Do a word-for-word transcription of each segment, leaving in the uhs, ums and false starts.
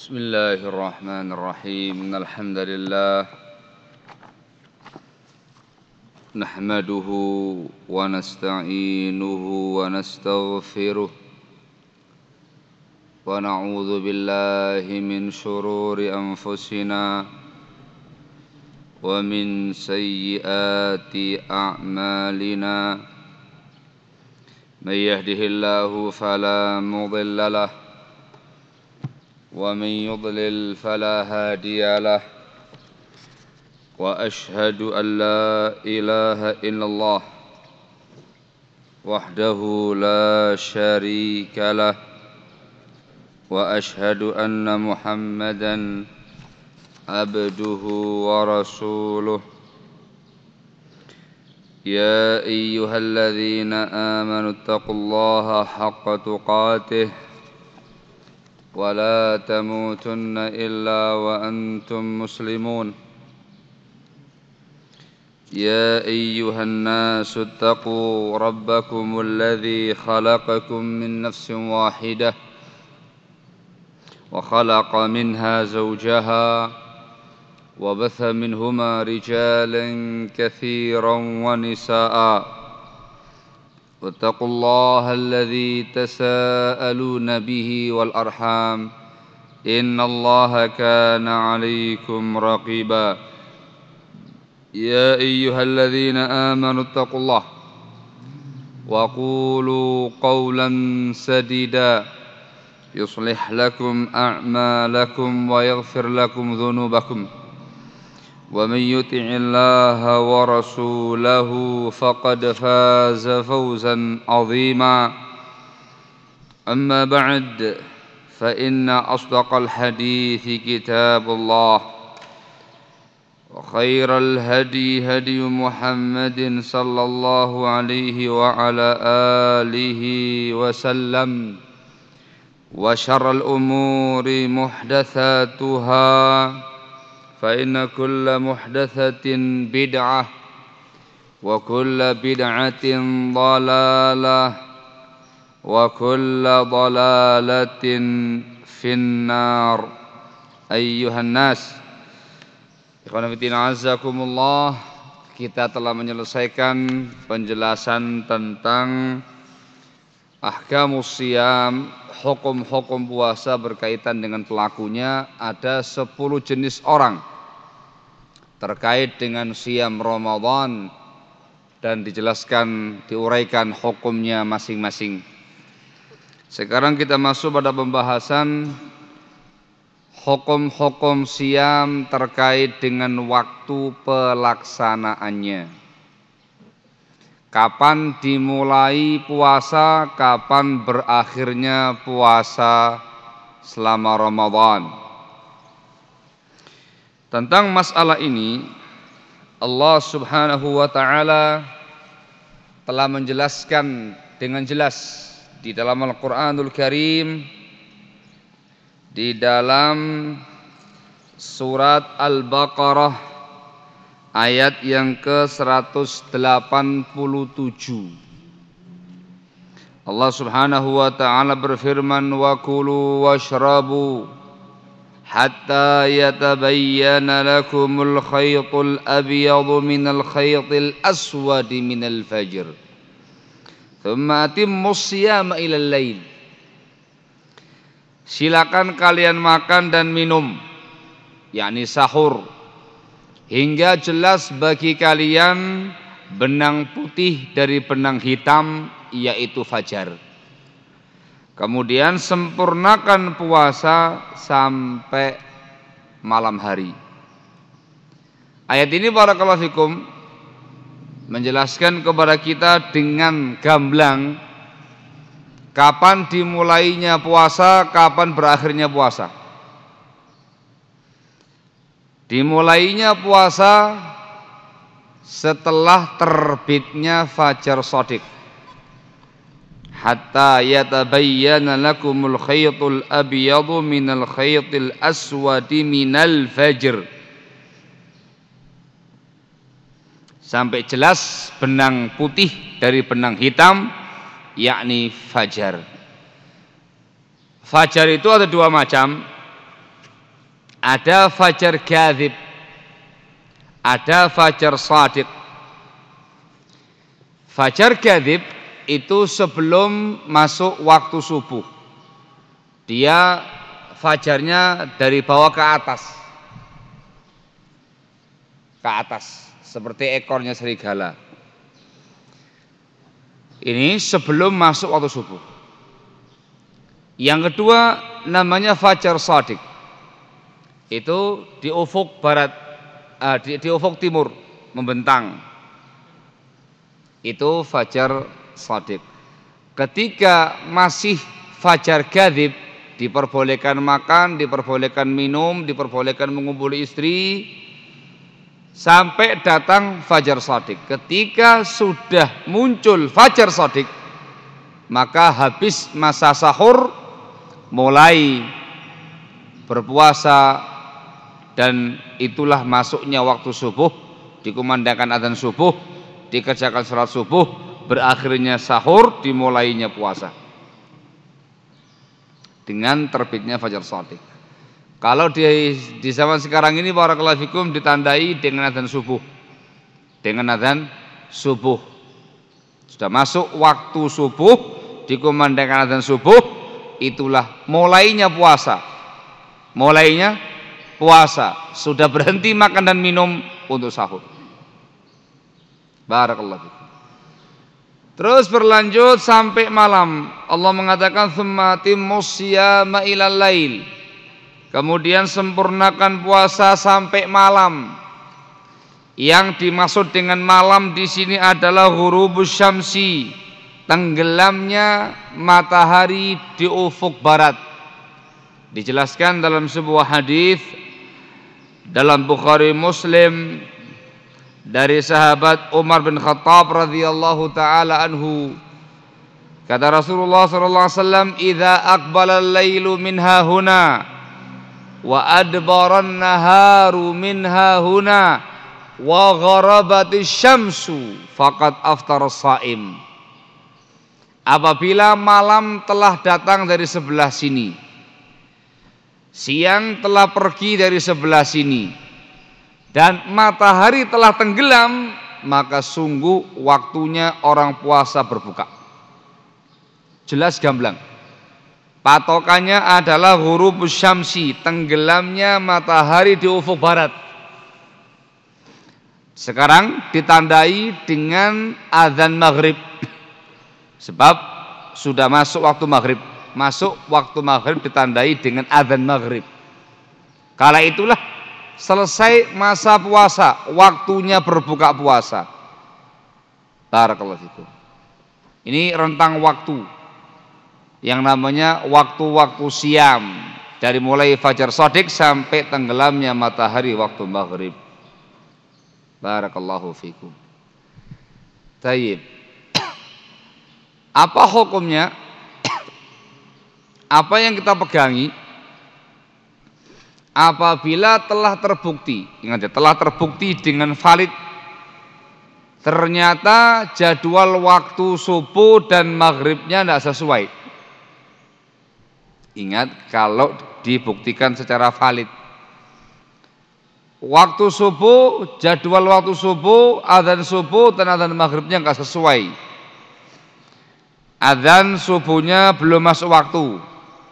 بسم الله الرحمن الرحيم إن الحمد لله نحمده ونستعينه ونستغفره ونعوذ بالله من شرور أنفسنا ومن سيئات أعمالنا من يهده الله فلا مضل له ومن يضلل فلا هادي له وأشهد أن لا إله إلا الله وحده لا شريك له وأشهد أن محمدًا عبده ورسوله يا أيها الذين آمنوا اتقوا الله حق تقاته ولا تموتن إلا وأنتم مسلمون يا أيها الناس اتقوا ربكم الذي خلقكم من نفس واحدة وخلق منها زوجها وبث منهما رجالا كثيرا ونساء واتقوا الله الذي تساءلون به والأرحام إن الله كان عليكم رقيبا يا أيها الذين آمنوا اتقوا الله وقولوا قولا سديدا يصلح لكم أعمالكم ويغفر لكم ذنوبكم ومن يطع الله ورسوله فقد فاز فوزا عظيما أما بعد فإن أصدق الحديث كتاب الله وخير الهدي هدي محمد صلى الله عليه وعلى آله وسلم وشر الأمور محدثاتها فإن كل محدثة بدعة وكل بدعة ضلالة وكل ضلالة في النار أيها الناس. Ikhwan fillah azakumullah, kita telah menyelesaikan penjelasan tentang ahkamus siyam, hukum-hukum puasa berkaitan dengan pelakunya. Ada sepuluh jenis orang terkait dengan siyam Ramadan dan dijelaskan, diuraikan hukumnya masing-masing. Sekarang kita masuk pada pembahasan hukum-hukum siyam terkait dengan waktu pelaksanaannya. Kapan dimulai puasa, kapan berakhirnya puasa selama Ramadan. Tentang masalah ini Allah Subhanahu wa taala telah menjelaskan dengan jelas di dalam Al-Qur'anul Karim, di dalam surat Al-Baqarah ayat yang ke seratus delapan puluh tujuh. Allah Subhanahu wa taala berfirman, wa kulu washrabu hatta yatabayyana lakumul khaytul abyadu minal khaytil aswadi minal fajr thumma atimmus siyama ilal lail. Silakan kalian makan dan minum, yakni sahur, hingga jelas bagi kalian benang putih dari benang hitam, yaitu fajar. Kemudian sempurnakan puasa sampai malam hari. Ayat ini barakallahu fikum menjelaskan kepada kita dengan gamblang kapan dimulainya puasa, kapan berakhirnya puasa. Dimulainya puasa setelah terbitnya fajar shadiq. Hatta yatabayyana lakumul khaytul abyadu minal khaytil aswadi minal fajr. Sampai jelas benang putih dari benang hitam, yakni fajar. Fajar itu ada dua macam. Ada fajar kadzib, ada fajar shadiq. Fajar kadzib itu sebelum masuk waktu subuh. Dia fajarnya dari bawah ke atas. Ke atas, seperti ekornya serigala. Ini sebelum masuk waktu subuh. Yang kedua namanya fajar shadiq. Itu di ufuk barat, uh, di, di ufuk timur membentang. Itu fajar shadiq. Ketika masih fajar kadzib, diperbolehkan makan, diperbolehkan minum, diperbolehkan mengumpuli istri, sampai datang fajar shadiq. Ketika sudah muncul fajar shadiq, maka habis masa sahur, mulai berpuasa, dan itulah masuknya waktu subuh, dikumandangkan adzan subuh, dikerjakan sholat subuh, berakhirnya sahur, dimulainya puasa dengan terbitnya fajar shadiq. Kalau di, di zaman sekarang ini barakallahu fikum ditandai dengan adzan subuh, dengan adzan subuh sudah masuk waktu subuh, dikumandangkan adzan subuh, itulah mulainya puasa, mulainya puasa, sudah berhenti makan dan minum untuk sahur. Barakallahu fikum. Terus berlanjut sampai malam. Allah mengatakan tsumma timmus siyama ilal lail. Kemudian sempurnakan puasa sampai malam. Yang dimaksud dengan malam di sini adalah ghurubus syamsi, tenggelamnya matahari di ufuk barat. Dijelaskan dalam sebuah hadis dalam Bukhari Muslim dari sahabat Umar bin Khattab radhiyallahu taala anhu, kata Rasulullah sallallahu alaihi wasallam, "Idza aqbala al-lailu min hahuna wa adbara an-naharu min hahuna wa gharabatis syamsu faqad aftara as-shaim." Apabila malam telah datang dari sebelah sini, siang telah pergi dari sebelah sini, dan matahari telah tenggelam, maka sungguh waktunya orang puasa berbuka. Jelas gamblang. Patokannya adalah ghurubus syamsi, tenggelamnya matahari di ufuk barat. Sekarang ditandai dengan azan maghrib, sebab sudah masuk waktu maghrib. Masuk waktu maghrib ditandai dengan azan maghrib. Kala itulah selesai masa puasa, waktunya berbuka puasa. Barakallahu fikum. Ini rentang waktu yang namanya waktu-waktu siam, dari mulai fajar shadiq sampai tenggelamnya matahari waktu maghrib. Barakallahu fikum. Tayyib. Apa hukumnya? Apa yang kita pegangi apabila telah terbukti, ingat ya, telah terbukti dengan valid, ternyata jadwal waktu subuh dan maghribnya tidak sesuai. Ingat, kalau dibuktikan secara valid, waktu subuh, jadwal waktu subuh, adzan subuh dan adzan maghribnya nggak sesuai. Adzan subuhnya belum masuk waktu,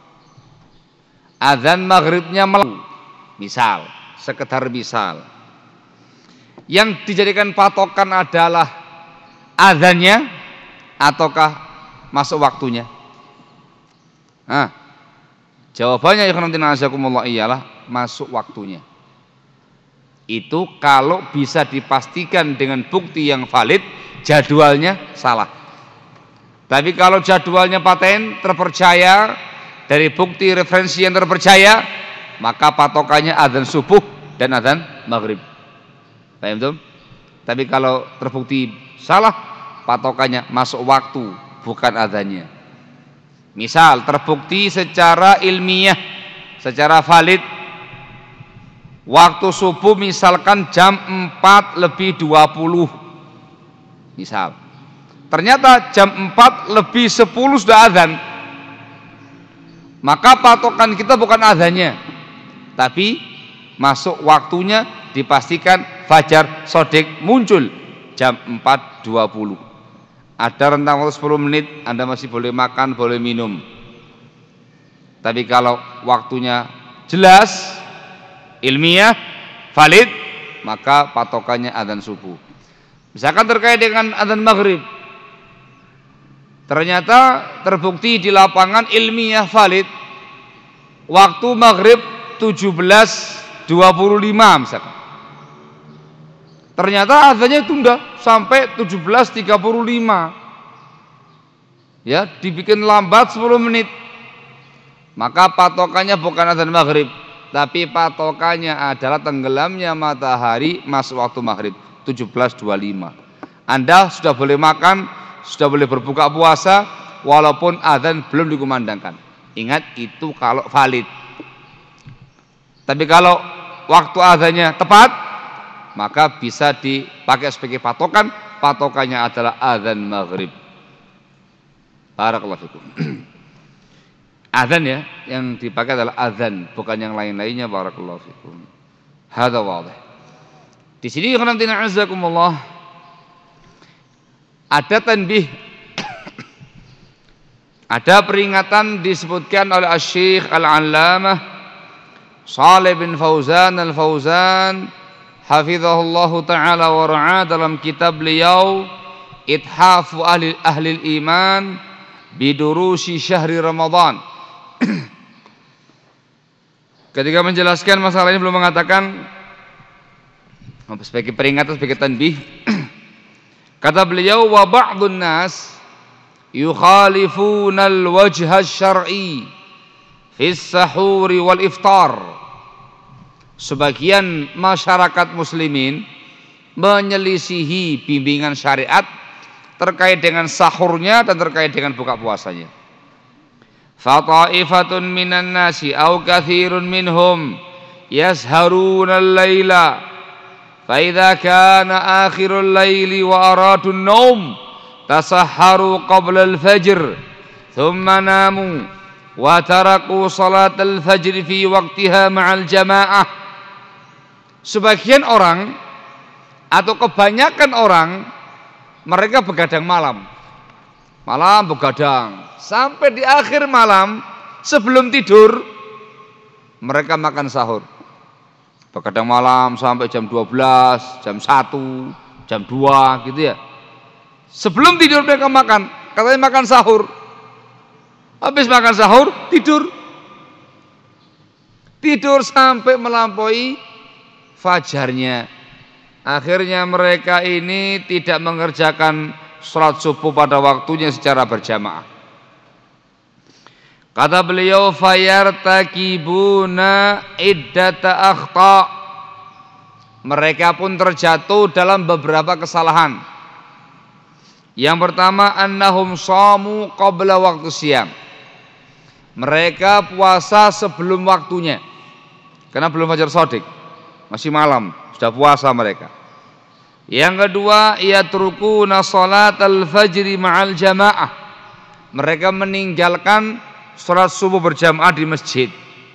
adzan maghribnya malam, misal, sekedar misal. Yang dijadikan patokan adalah adzannya ataukah masuk waktunya? Nah, jawabannya ialah masuk waktunya. Itu kalau bisa dipastikan dengan bukti yang valid, jadwalnya salah. Tapi kalau jadwalnya paten, terpercaya, dari bukti referensi yang terpercaya, maka patokannya adzan subuh dan adzan maghrib. Paham tuh? Tapi kalau terbukti salah, patokannya masuk waktu, bukan adzannya. Misal terbukti secara ilmiah, secara valid, waktu subuh misalkan jam empat lebih dua puluh, misal. Ternyata jam empat lebih sepuluh sudah adzan, maka patokan kita bukan adzannya, tapi masuk waktunya dipastikan fajar shodiq muncul jam empat dua puluh. Ada rentang waktu sepuluh menit Anda masih boleh makan, boleh minum. Tapi kalau waktunya jelas, ilmiah, valid, maka patokannya adzan subuh. Misalkan terkait dengan adzan maghrib, ternyata terbukti di lapangan ilmiah valid, waktu maghrib tujuh belas dua puluh lima misalkan. Ternyata adzannya tunda sampai tujuh belas tiga puluh lima. Ya, dibikin lambat sepuluh menit. Maka patokannya bukan adzan maghrib, tapi patokannya adalah tenggelamnya matahari masuk waktu maghrib tujuh belas dua puluh lima. Anda sudah boleh makan, sudah boleh berbuka puasa walaupun adzan belum dikumandangkan. Ingat, itu kalau valid. Tapi kalau waktu adzannya tepat, maka bisa dipakai sebagai patokan. Patokannya adalah adzan maghrib. Barakallahu fikum. Adzan ya, yang dipakai adalah adzan, bukan yang lain-lainnya. Barakallahu fikum. Hadza wadih. Di sini khonamtina azakumullah, ada tanbih, ada peringatan disebutkan oleh Asy-Syaikh Al-Allamah Shalih bin Fauzan Al-Fauzan hafizahullahu ta'ala wa ra'ah dalam kitab beliau Ithafu ahli, ahli iman bidurusi syahri Ramadan. Ketika menjelaskan masalah ini belum mengatakan sebagai peringatan, sebagai tanbih. Kata beliau, wa ba'dun nas yukhalifuna al-wajha asy-syar'i fi as-sahuri wal iftar. Sebagian masyarakat muslimin menyelisihi bimbingan syariat terkait dengan sahurnya dan terkait dengan buka puasanya. Fata'ifatun minan nasi au katsirun minhum yasharuna al-laila fa idza kana akhirul laili wa aradu an-naum tasahharu qabla al-fajr thumma namu wa taraku salat al-fajr fi waqtiha ma'al jamaah. Sebagian orang atau kebanyakan orang mereka begadang malam. Malam begadang sampai di akhir malam sebelum tidur mereka makan sahur. Begadang malam sampai jam dua belas, jam satu, jam dua gitu ya. Sebelum tidur mereka makan, katanya makan sahur. Habis makan sahur, tidur. Tidur sampai melampaui fajarnya. Akhirnya mereka ini tidak mengerjakan sholat subuh pada waktunya secara berjamaah. Kata beliau, fayartakibuna iddata akhta. Mereka pun terjatuh dalam beberapa kesalahan. Yang pertama, annahum shamu qabla waktu siam. Mereka puasa sebelum waktunya, karena belum fajar shadiq, masih malam, sudah puasa mereka. Yang kedua, yatrukuna salatal fajri ma'al jamaah. Mereka meninggalkan salat subuh berjamaah di masjid.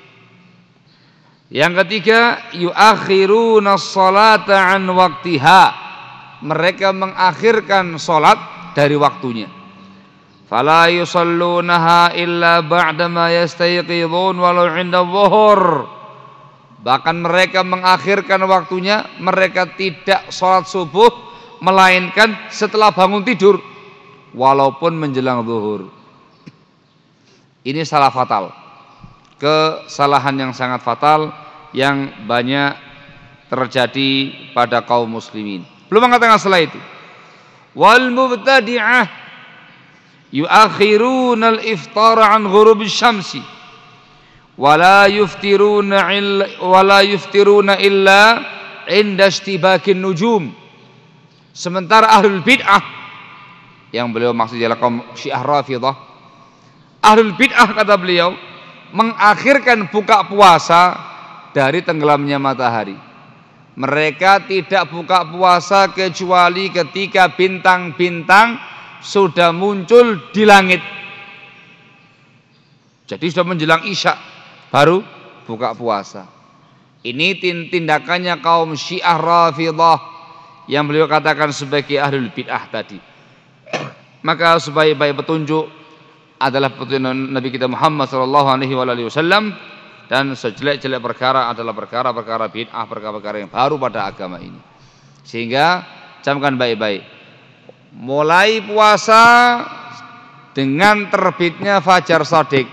Yang ketiga, yuakhiruna salata an waqtiha. Mereka mengakhirkan salat dari waktunya. Fala yusallunaha illa ba'dama yastayqidun walau 'inda dhuhur. Bahkan mereka mengakhirkan waktunya, mereka tidak sholat subuh melainkan setelah bangun tidur walaupun menjelang zuhur. Ini salah fatal, kesalahan yang sangat fatal yang banyak terjadi pada kaum muslimin. Belum mengatakan setelah itu, wal mubtadi'ah yuakhiruna al-iftar an ghurubi syamsi wala yuftiruna illa wala yuftiruna illa inda istibakin nujum. Sementara ahlul bid'ah, yang beliau maksudnya kaum Syiah Rafidhah, ahlul bid'ah kata beliau mengakhirkan buka puasa dari tenggelamnya matahari. Mereka tidak buka puasa kecuali ketika bintang-bintang sudah muncul di langit. Jadi sudah menjelang isya baru buka puasa. Ini tindakannya kaum Syiah Rafidhah yang beliau katakan sebagai ahlul bid'ah tadi. Maka sebaik-baik petunjuk adalah petunjuk Nabi kita Muhammad sallallahu alaihi wasallam, dan sejelek-jelek perkara adalah perkara-perkara bid'ah, perkara-perkara yang baru pada agama ini. Sehingga camkan baik-baik. Mulai puasa dengan terbitnya fajar shadiq,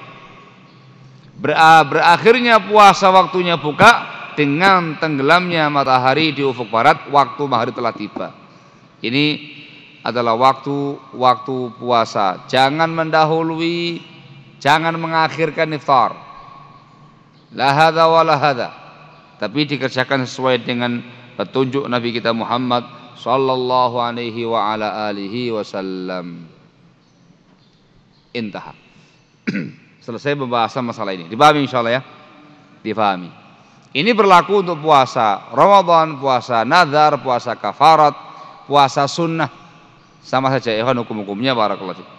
berakhirnya puasa waktunya buka dengan tenggelamnya matahari di ufuk barat, waktu maghrib telah tiba. Ini adalah waktu-waktu puasa. Jangan mendahului, jangan mengakhirkan iftar. La hadza wa la hadza. Tapi dikerjakan sesuai dengan petunjuk Nabi kita Muhammad sallallahu alaihi wa ala alihi wasallam. Intaha. Selesai pembahasan masalah ini. Dipahami insyaallah ya? Dipahami. Ini berlaku untuk puasa Ramadan, puasa nazar, puasa kafarat, puasa sunnah. Sama saja ya, hukum-hukumnya barakallahu fiik.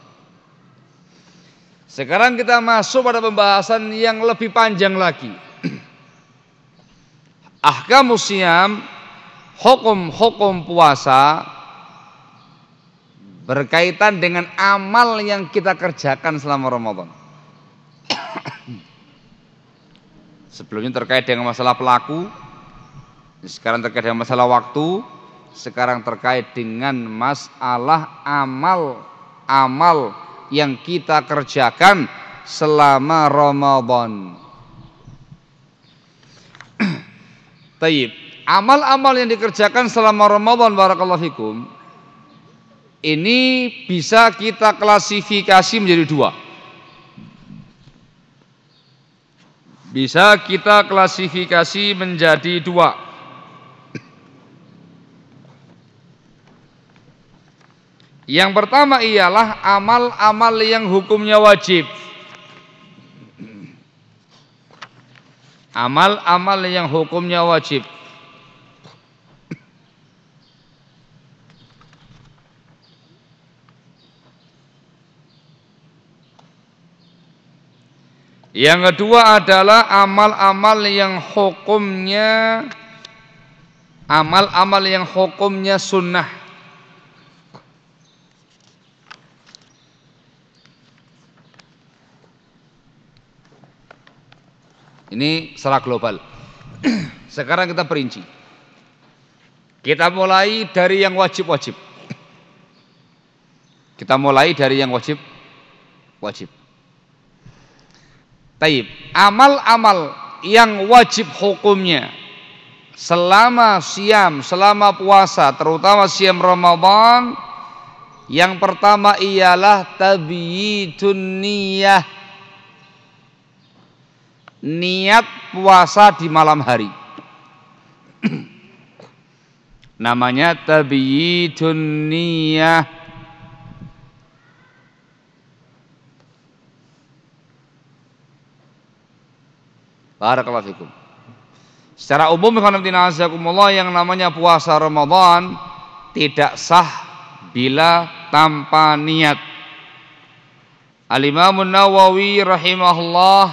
Sekarang kita masuk pada pembahasan yang lebih panjang lagi. Ahkamus siyam, hukum-hukum puasa berkaitan dengan amal yang kita kerjakan selama Ramadan. Sebelumnya terkait dengan masalah pelaku, sekarang terkait dengan masalah waktu, sekarang terkait dengan masalah amal-amal yang kita kerjakan selama Ramadan. Tayyib, amal-amal yang dikerjakan selama Ramadan barakallahu fikum, ini bisa kita klasifikasi menjadi dua. Bisa kita klasifikasi menjadi dua. Yang pertama ialah amal-amal yang hukumnya wajib. Amal-amal yang hukumnya wajib. Yang kedua adalah amal-amal yang hukumnya amal-amal yang hukumnya sunnah. Ini secara global. Sekarang kita perinci. Kita mulai dari yang wajib-wajib. Kita mulai dari yang wajib wajib. Taib, amal-amal yang wajib hukumnya selama siam, selama puasa, terutama siam Ramadan, yang pertama ialah tabyidun niyah, niat puasa di malam hari. Namanya tabyidun niyah. Barakallahu fikum. Secara umum yang namanya puasa Ramadan tidak sah bila tanpa niat. Al-Imam Nawawi rahimahullah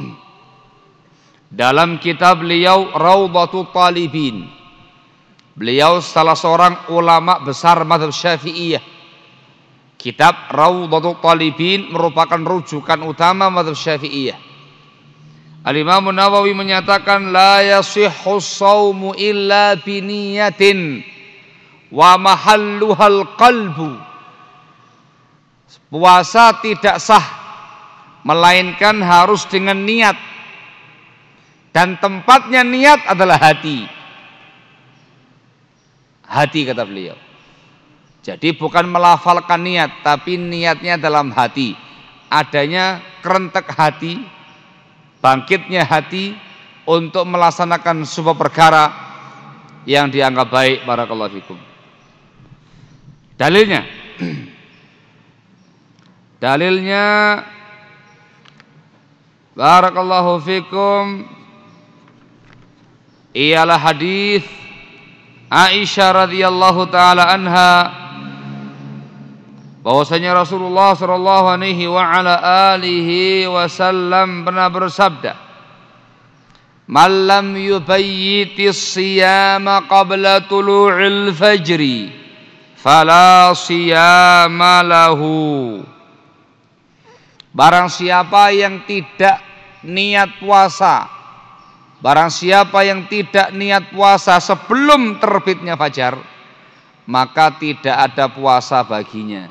dalam kitab beliau Raudhatul Talibin, beliau salah seorang ulama besar mazhab Syafi'iyah. Kitab Raudhatul Talibin merupakan rujukan utama mazhab Syafi'iyah. Al-Imam Nawawi menyatakan la yasihhu shaumu illa biniyatin wa mahalluhal qalbu. Puasa tidak sah melainkan harus dengan niat, dan tempatnya niat adalah hati. Hati kata beliau. Jadi bukan melafalkan niat, tapi niatnya dalam hati. Adanya kerentek hati, bangkitnya hati untuk melaksanakan sebuah perkara yang dianggap baik. Barakallahu fikum. Dalilnya Dalilnya barakallahu fikum ialah hadis Aisyah radhiyallahu taala anha, bahwasanya Rasulullah sallallahu alaihi wa ala alihi wasallam pernah bersabda, Man lam yubayyitis siyama qabla tulu'il fajri fala siyama lahu. Barang siapa yang tidak niat puasa, barang siapa yang tidak niat puasa sebelum terbitnya fajar, maka tidak ada puasa baginya.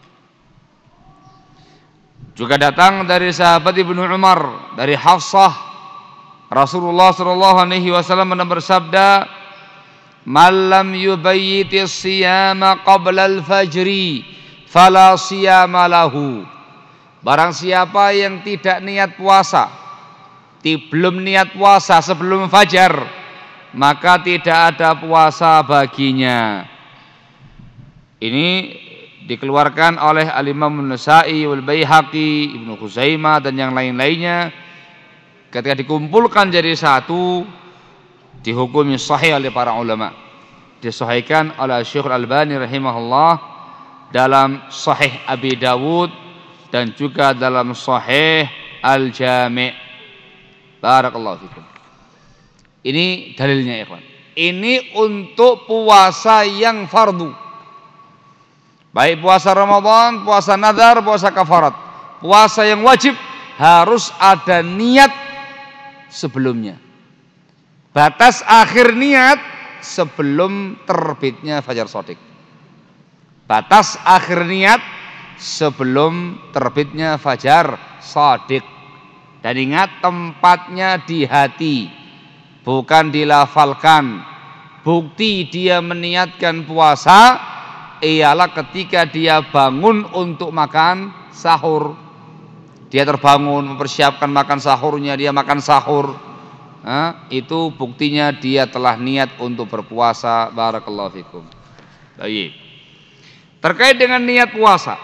Juga datang dari sahabat Ibnu Umar, dari Hafsah, Rasulullah sallallahu alaihi wasallam bersabda, "Man lam yubayyitis siyama qabla al-fajri fala siyama lahu." Barang siapa yang tidak niat puasa, belum niat puasa sebelum fajar, maka tidak ada puasa baginya. Ini dikeluarkan oleh Al-Imam An-Nasa'i, wal Baihaqi, Ibnu Khuzaimah dan yang lain-lainnya. Ketika dikumpulkan jadi satu, dihukumi sahih oleh para ulama. Disahihkan oleh Syekh Al-Albani rahimahullah dalam Sahih Abi Dawud dan juga dalam Sahih Al-Jami'. Barakallahu fikum. Ini dalilnya, ikhwan. Ini untuk puasa yang fardu. Baik puasa Ramadan, puasa nadar, puasa kafarat. Puasa yang wajib harus ada niat sebelumnya. Batas akhir niat sebelum terbitnya fajar shadiq. Batas akhir niat sebelum terbitnya fajar shadiq. Dan ingat, tempatnya di hati, bukan dilafalkan. Bukti dia meniatkan puasa ialah ketika dia bangun untuk makan sahur. Dia terbangun mempersiapkan makan sahurnya, dia makan sahur. Nah, itu buktinya dia telah niat untuk berpuasa. Barakallahu fikum. Baik. Terkait dengan niat puasa.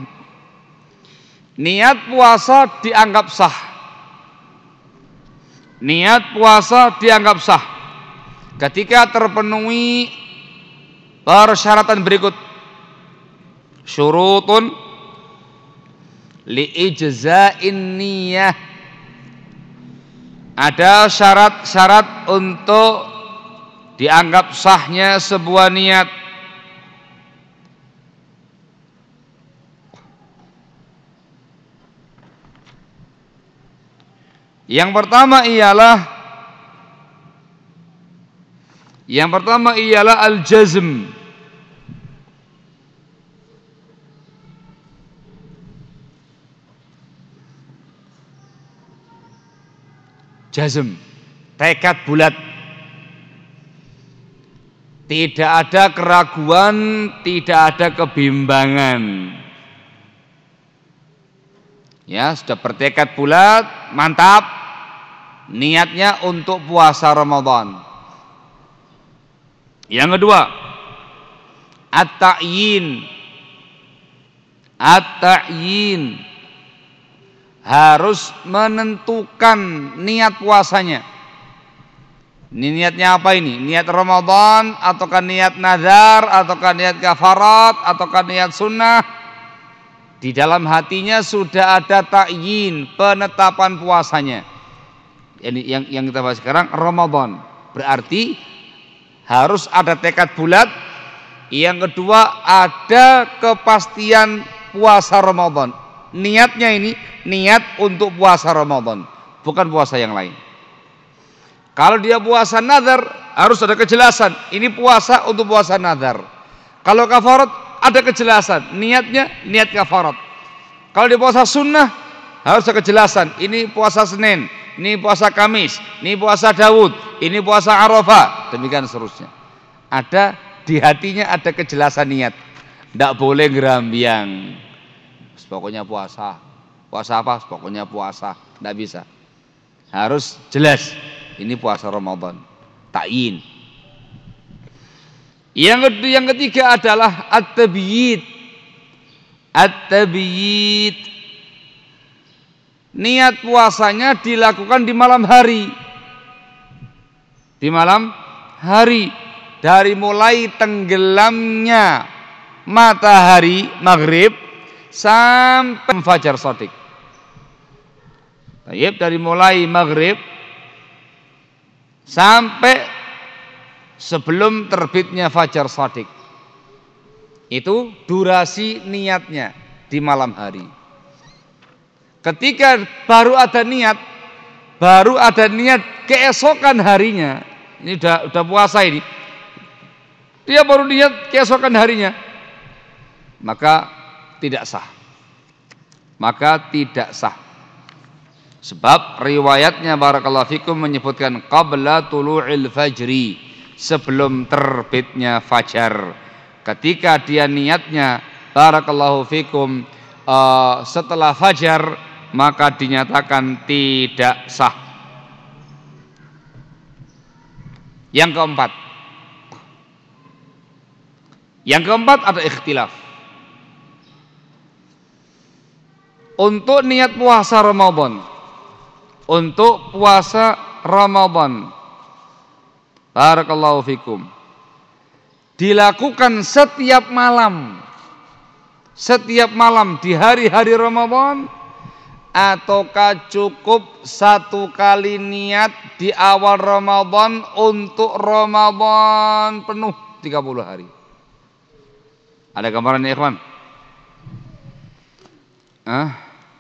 Niat puasa dianggap sah. Niat puasa dianggap sah ketika terpenuhi persyaratan berikut. Syurutun li'ijza'in niyah. Ada syarat-syarat untuk dianggap sahnya sebuah niat. Yang pertama ialah Yang pertama ialah al-jazm. Jazm, tekad bulat. Tidak ada keraguan, tidak ada kebimbangan. Ya, sudah bertekad bulat, mantap. Niatnya untuk puasa Ramadan. Yang kedua, at-ta'yin. At-ta'yin. Harus menentukan niat puasanya. Ini niatnya apa ini? Niat Ramadan, ataukah niat nazar, ataukah niat kafarat, ataukah niat sunnah? Di dalam hatinya sudah ada ta'yin, penetapan puasanya. Ini yang yang kita bahas sekarang Ramadan. Berarti harus ada tekad bulat. Yang kedua, ada kepastian puasa Ramadan. Niatnya ini niat untuk puasa Ramadan, bukan puasa yang lain. Kalau dia puasa nazar, harus ada kejelasan. Ini puasa untuk puasa nazar. Kalau kafarat, ada kejelasan. Niatnya niat kafarat. Kalau dia puasa sunnah, harus ada kejelasan. Ini puasa Senin, ini puasa Kamis, ini puasa Daud, ini puasa Arafah. Demikian seterusnya. Ada di hatinya ada kejelasan niat. Tidak boleh gerambiang. Pokoknya puasa. Puasa apa? Pokoknya puasa. Tidak bisa. Harus jelas. Ini puasa Ramadan. Ta'yin. Yang kedua, yang ketiga adalah at-tabyid. At-tabyid. Niat puasanya dilakukan di malam hari. Di malam hari. Dari mulai tenggelamnya matahari maghrib sampai fajar shadiq. Tayyib, dari mulai maghrib sampai sebelum terbitnya fajar shadiq. Itu durasi niatnya di malam hari. Ketika baru ada niat, baru ada niat keesokan harinya, ini udah udah puasa ini, dia baru niat keesokan harinya, maka tidak sah. Maka tidak sah. Sebab riwayatnya barakallahu fikum menyebutkan qabla tulu'il fajri, sebelum terbitnya fajar. Ketika dia niatnya barakallahu fikum uh, setelah fajar, maka dinyatakan tidak sah. Yang keempat, yang keempat ada ikhtilaf. Untuk niat puasa Ramadan, untuk puasa Ramadan, barakallahu fikum, dilakukan setiap malam, setiap malam di hari-hari Ramadan, ataukah cukup satu kali niat di awal Ramadan untuk Ramadan penuh tiga puluh hari? Ada gambarannya, ikhwan? Hah?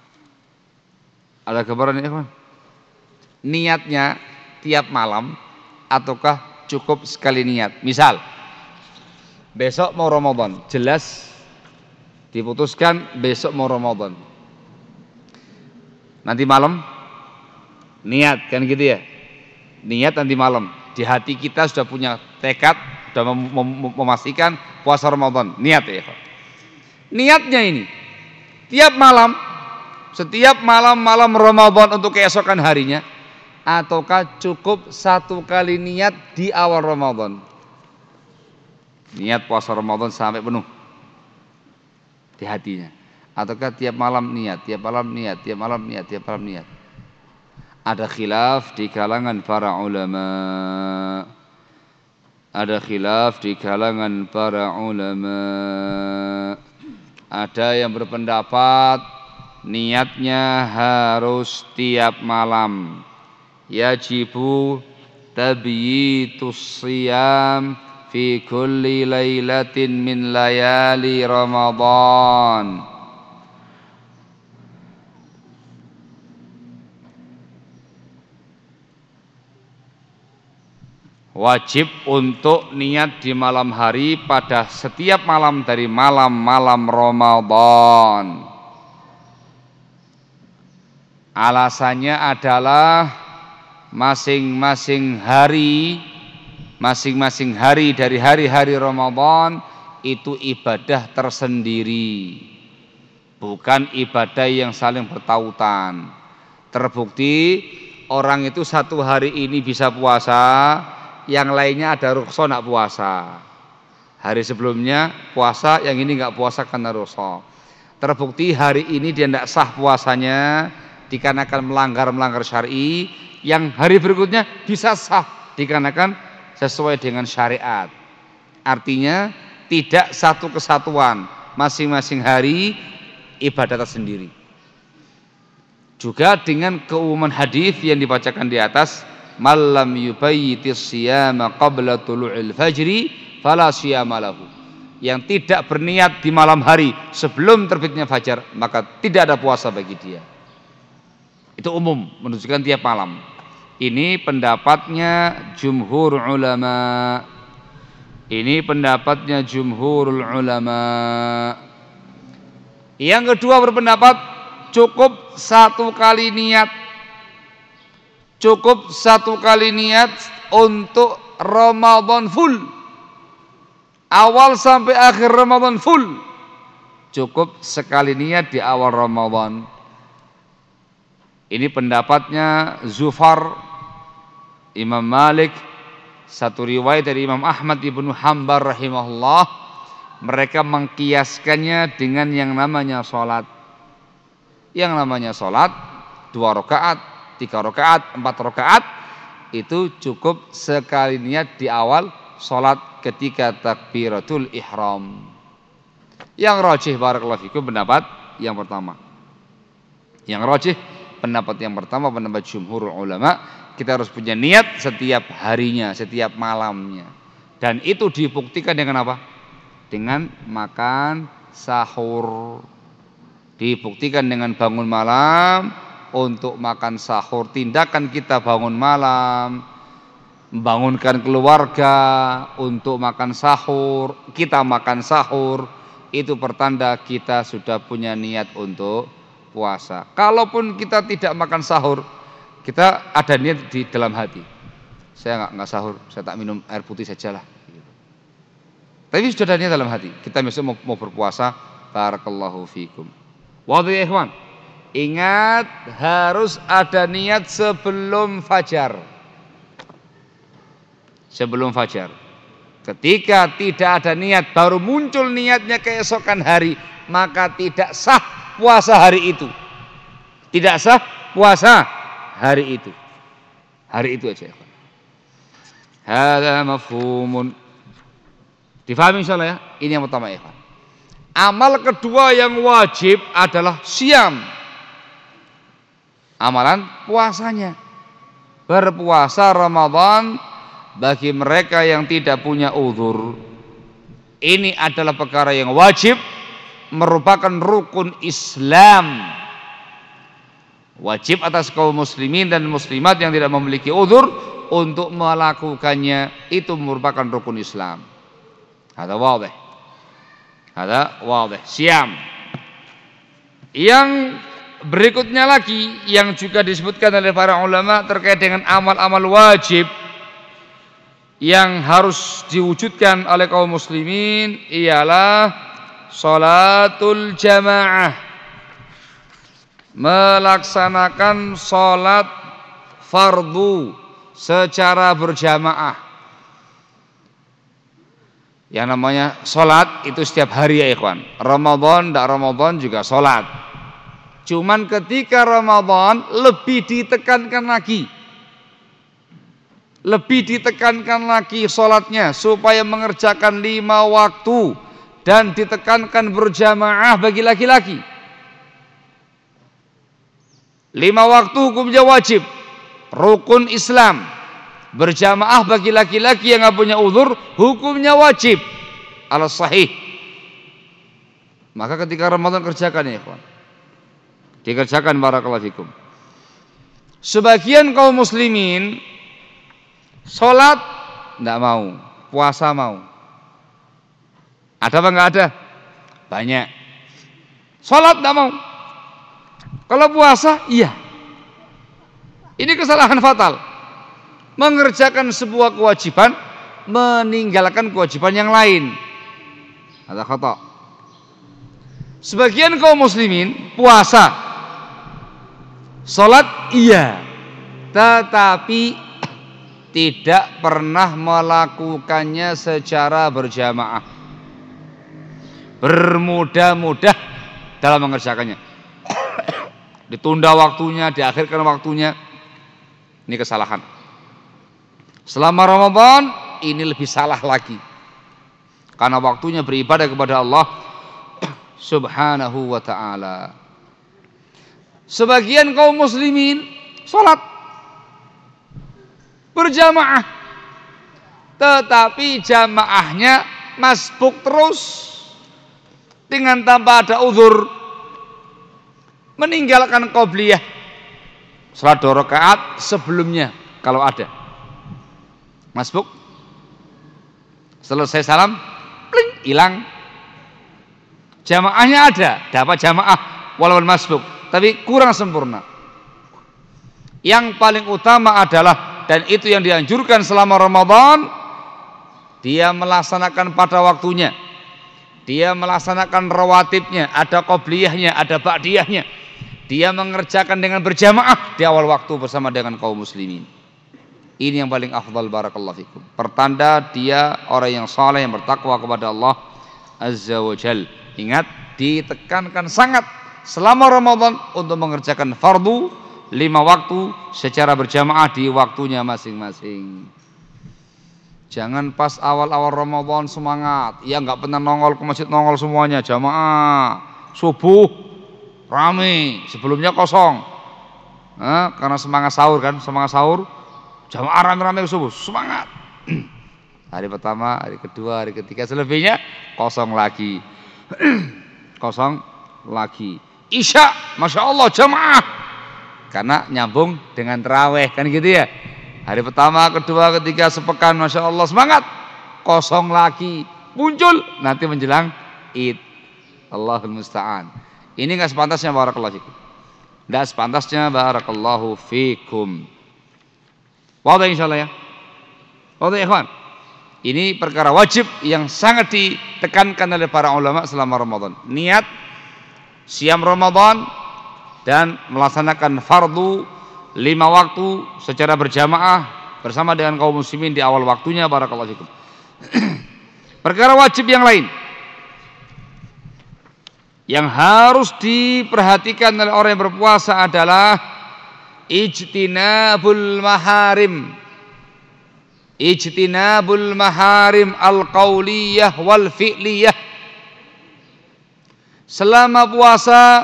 Ada gambarannya, ikhwan? Niatnya tiap malam ataukah cukup sekali niat? Misal besok mau Ramadan, jelas diputuskan besok mau Ramadan. Nanti malam niat, kan gitu ya? Niat nanti malam. Di hati kita sudah punya tekad, sudah mem mem memastikan puasa Ramadan. Niat ya. Niatnya ini tiap malam, setiap malam-malam Ramadan untuk keesokan harinya, ataukah cukup satu kali niat di awal Ramadan? Niat puasa Ramadan sampai penuh di hatinya, ataukah tiap malam niat, tiap malam niat, tiap malam niat, tiap malam niat? Ada khilaf di kalangan para ulama. Ada khilaf di kalangan para ulama. Ada yang berpendapat niatnya harus tiap malam. Yajibu tabyitus siyam fi kulli lailatin min layali Ramadan. Wajib untuk niat di malam hari pada setiap malam dari malam-malam Ramadan. Alasannya adalah masing-masing hari, masing-masing hari dari hari-hari Ramadan itu ibadah tersendiri, bukan ibadah yang saling bertautan. Terbukti orang itu satu hari ini bisa puasa, yang lainnya ada rukhsah nak puasa. Hari sebelumnya puasa, yang ini nggak puasa karena rukhsah. Terbukti hari ini dia tidak sah puasanya dikarenakan melanggar-melanggar syar'i. Yang hari berikutnya bisa sah dikarenakan sesuai dengan syariat. Artinya tidak satu kesatuan, masing-masing hari ibadah tersendiri. Juga dengan keumuman hadis yang dibacakan di atas, malam yubayyitis siyama qabla tulu'il fajri fala siyama lahu. Yang tidak berniat di malam hari sebelum terbitnya fajar, maka tidak ada puasa bagi dia. Itu umum, menunjukkan tiap malam. Ini pendapatnya jumhur ulama. Ini pendapatnya jumhurul ulama. Yang kedua berpendapat cukup satu kali niat. Cukup satu kali niat untuk Ramadan full. Awal sampai akhir Ramadan full. Cukup sekali niat di awal Ramadan. Ini pendapatnya Zufar, Imam Malik, satu riwayat dari Imam Ahmad ibnu Hanbal rahimahullah. Mereka mengkiaskannya dengan yang namanya sholat. Yang namanya sholat dua rakaat, tiga rakaat, empat rakaat, itu cukup sekali niat di awal sholat ketika takbiratul ihram. Yang rajih barakallahu fikum pendapat yang pertama. Yang rajih pendapat yang pertama, pendapat jumhur ulama, kita harus punya niat setiap harinya, setiap malamnya. Dan itu dibuktikan dengan apa? Dengan makan sahur. Dibuktikan dengan bangun malam untuk makan sahur. Tindakan kita bangun malam, membangunkan keluarga untuk makan sahur, kita makan sahur, itu pertanda kita sudah punya niat untuk puasa. Kalaupun kita tidak makan sahur, kita ada niat di dalam hati, saya nggak nggak sahur, saya tak minum air putih sajalah. Tapi sudah ada niat dalam hati, kita besok mau, mau berpuasa. Barakallahu fikum. Wadhi ikhwan, ingat harus ada niat sebelum fajar. Sebelum fajar. Ketika tidak ada niat, baru muncul niatnya keesokan hari, maka tidak sah puasa hari itu. Tidak sah puasa hari itu. Hari itu aja. Hadza mafhumun. Difahami insyaallah ya? Ini yang pertama ya. Amal kedua yang wajib adalah siam. Amalan puasanya. Berpuasa Ramadan bagi mereka yang tidak punya uzur. Ini adalah perkara yang wajib, merupakan rukun Islam. Wajib atas kaum muslimin dan muslimat yang tidak memiliki uzur untuk melakukannya, itu merupakan rukun Islam. Ada wadih. Ada wadih. Siam. Yang berikutnya lagi yang juga disebutkan oleh para ulama terkait dengan amal-amal wajib yang harus diwujudkan oleh kaum muslimin ialah salatul jamaah, melaksanakan salat fardu secara berjamaah. Yang namanya salat itu setiap hari ya ikhwan. Ramadan, tidak Ramadan juga salat. Cuman ketika Ramadan lebih ditekankan lagi. Lebih ditekankan lagi sholatnya supaya mengerjakan lima waktu dan ditekankan berjamaah bagi laki-laki. Lima waktu hukumnya wajib, rukun Islam. Berjamaah bagi laki-laki yang nggak punya uzur hukumnya wajib, ala sahih. Maka ketika Ramadan kerjakan ya ikhwan, dikerjakan barakallahu fikum. Sebagian kaum muslimin sholat tidak mau, puasa mau. Ada apa enggak ada? Banyak. Sholat tidak mau. Kalau puasa, iya. Ini kesalahan fatal. Mengerjakan sebuah kewajiban, meninggalkan kewajiban yang lain. Ada khata. Sebagian kaum muslimin puasa, sholat iya, tetapi tidak pernah melakukannya secara berjamaah, bermudah-mudah dalam mengerjakannya, ditunda waktunya, diakhirkan waktunya. Ini kesalahan. Selama Ramadan ini lebih salah lagi, karena waktunya beribadah kepada Allah Subhanahu wa ta'ala. Sebagian kaum muslimin sholat berjamaah, tetapi jamaahnya masbuk terus dengan tanpa ada uzur, meninggalkan qobliyah salat dua rakaat sebelumnya kalau ada, masbuk, selesai salam pling hilang. Jamaahnya ada, dapat jamaah walaupun masbuk, tapi kurang sempurna. Yang paling utama adalah, dan itu yang dianjurkan selama Ramadan, dia melaksanakan pada waktunya, dia melaksanakan rawatibnya, ada qobliyahnya, ada ba'diyahnya, dia mengerjakan dengan berjamaah di awal waktu bersama dengan kaum muslimin. Ini yang paling afdal barakallahu fikum. Pertanda dia orang yang saleh, yang bertakwa kepada Allah Azza wa Jal. Ingat, ditekankan sangat selama Ramadan untuk mengerjakan fardu lima waktu secara berjamaah di waktunya masing-masing. Jangan pas awal-awal Ramadan semangat, ya nggak pernah nongol ke masjid, nongol semuanya jamaah subuh rame, sebelumnya kosong. Nah, karena semangat sahur kan, semangat sahur Jamaah rame-rame subuh, semangat. Hari pertama, hari kedua, hari ketiga, selebihnya kosong lagi. Kosong lagi. Isya, Masya Allah, jamaah. Karena nyambung dengan tarawih, kan gitu ya. Hari pertama, kedua, ketiga, sepekan, Masya Allah, semangat. Kosong lagi. Muncul nanti menjelang Id. Allahul Musta'an. Ini gak sepantasnya, barakallahu fikum. Gak sepantasnya, barakallahu fikum. Wadah insyaallah ya. Wadah ikhwan. Ini perkara wajib yang sangat ditekankan oleh para ulama selama Ramadan. Niat siam Ramadan dan melaksanakan fardu lima waktu secara berjamaah bersama dengan kaum muslimin di awal waktunya, barakallahu fikum. Perkara wajib yang lain yang harus diperhatikan oleh orang yang berpuasa adalah ijtinabul maharim. Ijtinabul maharim al-qauliyah wal fi'liyah. Selama puasa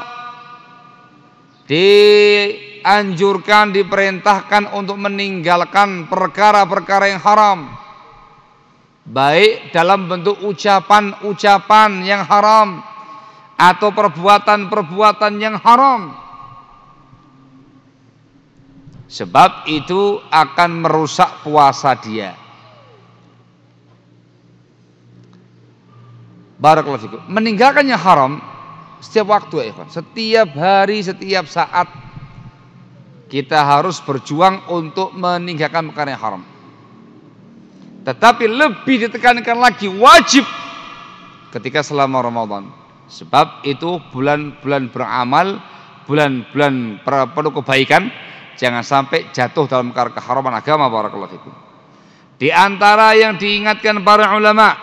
dianjurkan, diperintahkan untuk meninggalkan perkara-perkara yang haram, baik dalam bentuk ucapan-ucapan yang haram atau perbuatan-perbuatan yang haram. Sebab itu akan merusak puasa dia. Barakallahu fikum. Meninggalkan yang haram setiap waktu ya ikhwan. Setiap hari, setiap saat kita harus berjuang untuk meninggalkan perkara yang haram. Tetapi lebih ditekankan lagi wajib ketika selama Ramadan. Sebab itu bulan-bulan beramal, bulan-bulan penuh kebaikan. Jangan sampai jatuh dalam perkara keharaman agama, barakallahu fikum. Di antara yang diingatkan para ulama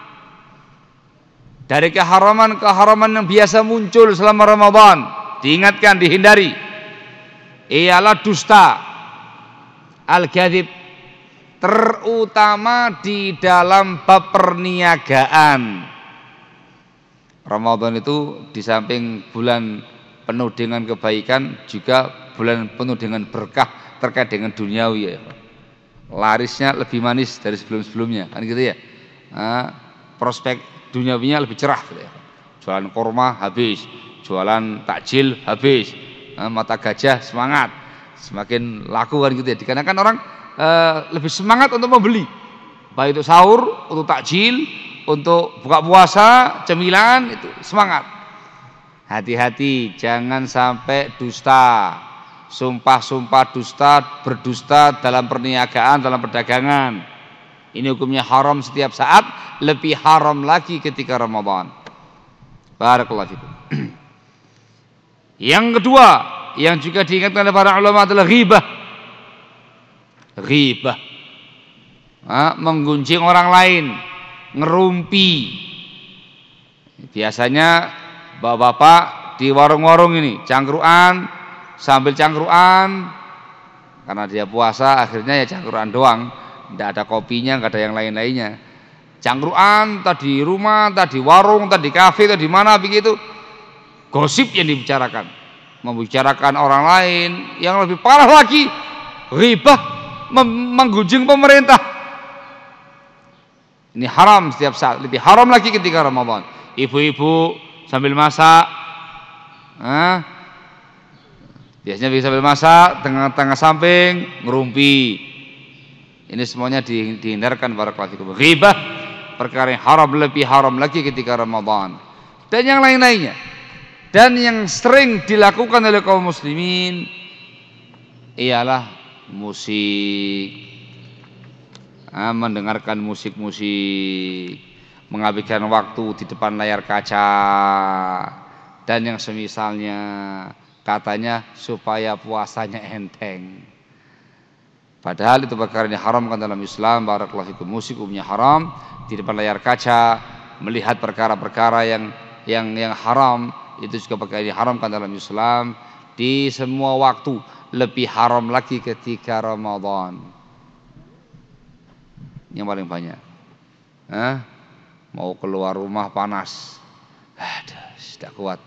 dari keharaman-keharaman yang biasa muncul selama Ramadan, diingatkan, dihindari, ialah dusta, al-kadzib, terutama di dalam bab perniagaan. Ramadan itu di samping bulan penuh dengan kebaikan juga bulan penuh dengan berkah terkait dengan duniawi ya. Larisnya lebih manis dari sebelum-sebelumnya, kan gitu ya. Nah, prospek duniawinya lebih cerah gitu ya. Jualan kurma habis, jualan takjil habis, nah, mata gajah semangat, semakin laku kan gitu ya. Dikarenakan orang eh, lebih semangat untuk membeli, baik itu sahur, untuk takjil, untuk buka puasa, cemilan, itu semangat. Hati-hati, jangan sampai dusta, sumpah-sumpah dusta, berdusta dalam perniagaan, dalam perdagangan. Ini hukumnya haram setiap saat, lebih haram lagi ketika Ramadan. Barakallahu fikum. Yang kedua, yang juga diingatkan oleh para ulama adalah ghibah. Ghibah, nah, menggunjing orang lain, ngerumpi. Biasanya bapak-bapak di warung-warung ini cangkruan, sambil cangkruan, karena dia puasa akhirnya ya cangkruan doang, tidak ada kopinya, nggak ada yang lain-lainnya. Cangkruan tadi rumah, tadi warung, tadi kafe, tadi mana begitu. Gosip yang dibicarakan, membicarakan orang lain, yang lebih parah lagi, ghibah, menggunjing pemerintah. Ini haram setiap saat, lebih haram lagi ketika Ramadan. Ibu-ibu sambil masak, nah, biasanya bisa sambil masak, tengah-tengah samping ngerumpi. Ini semuanya dihindarkan barakallahu fikum. Ghibah, perkara yang haram, lebih haram lagi ketika Ramadan. Dan yang lain-lainnya. Dan yang sering dilakukan oleh kaum muslimin ialah musik, nah, mendengarkan musik-musik, menghabiskan waktu di depan layar kaca, dan yang semisalnya, katanya supaya puasanya enteng. Padahal itu perkara yang haramkan dalam Islam. Barakallahu fikum. Musik umumnya haram, di depan layar kaca melihat perkara-perkara yang yang yang haram, itu juga perkara yang diharamkan dalam Islam di semua waktu, lebih haram lagi ketika Ramadan. Yang paling banyak, Hah? mau keluar rumah panas, aduh, tidak kuat.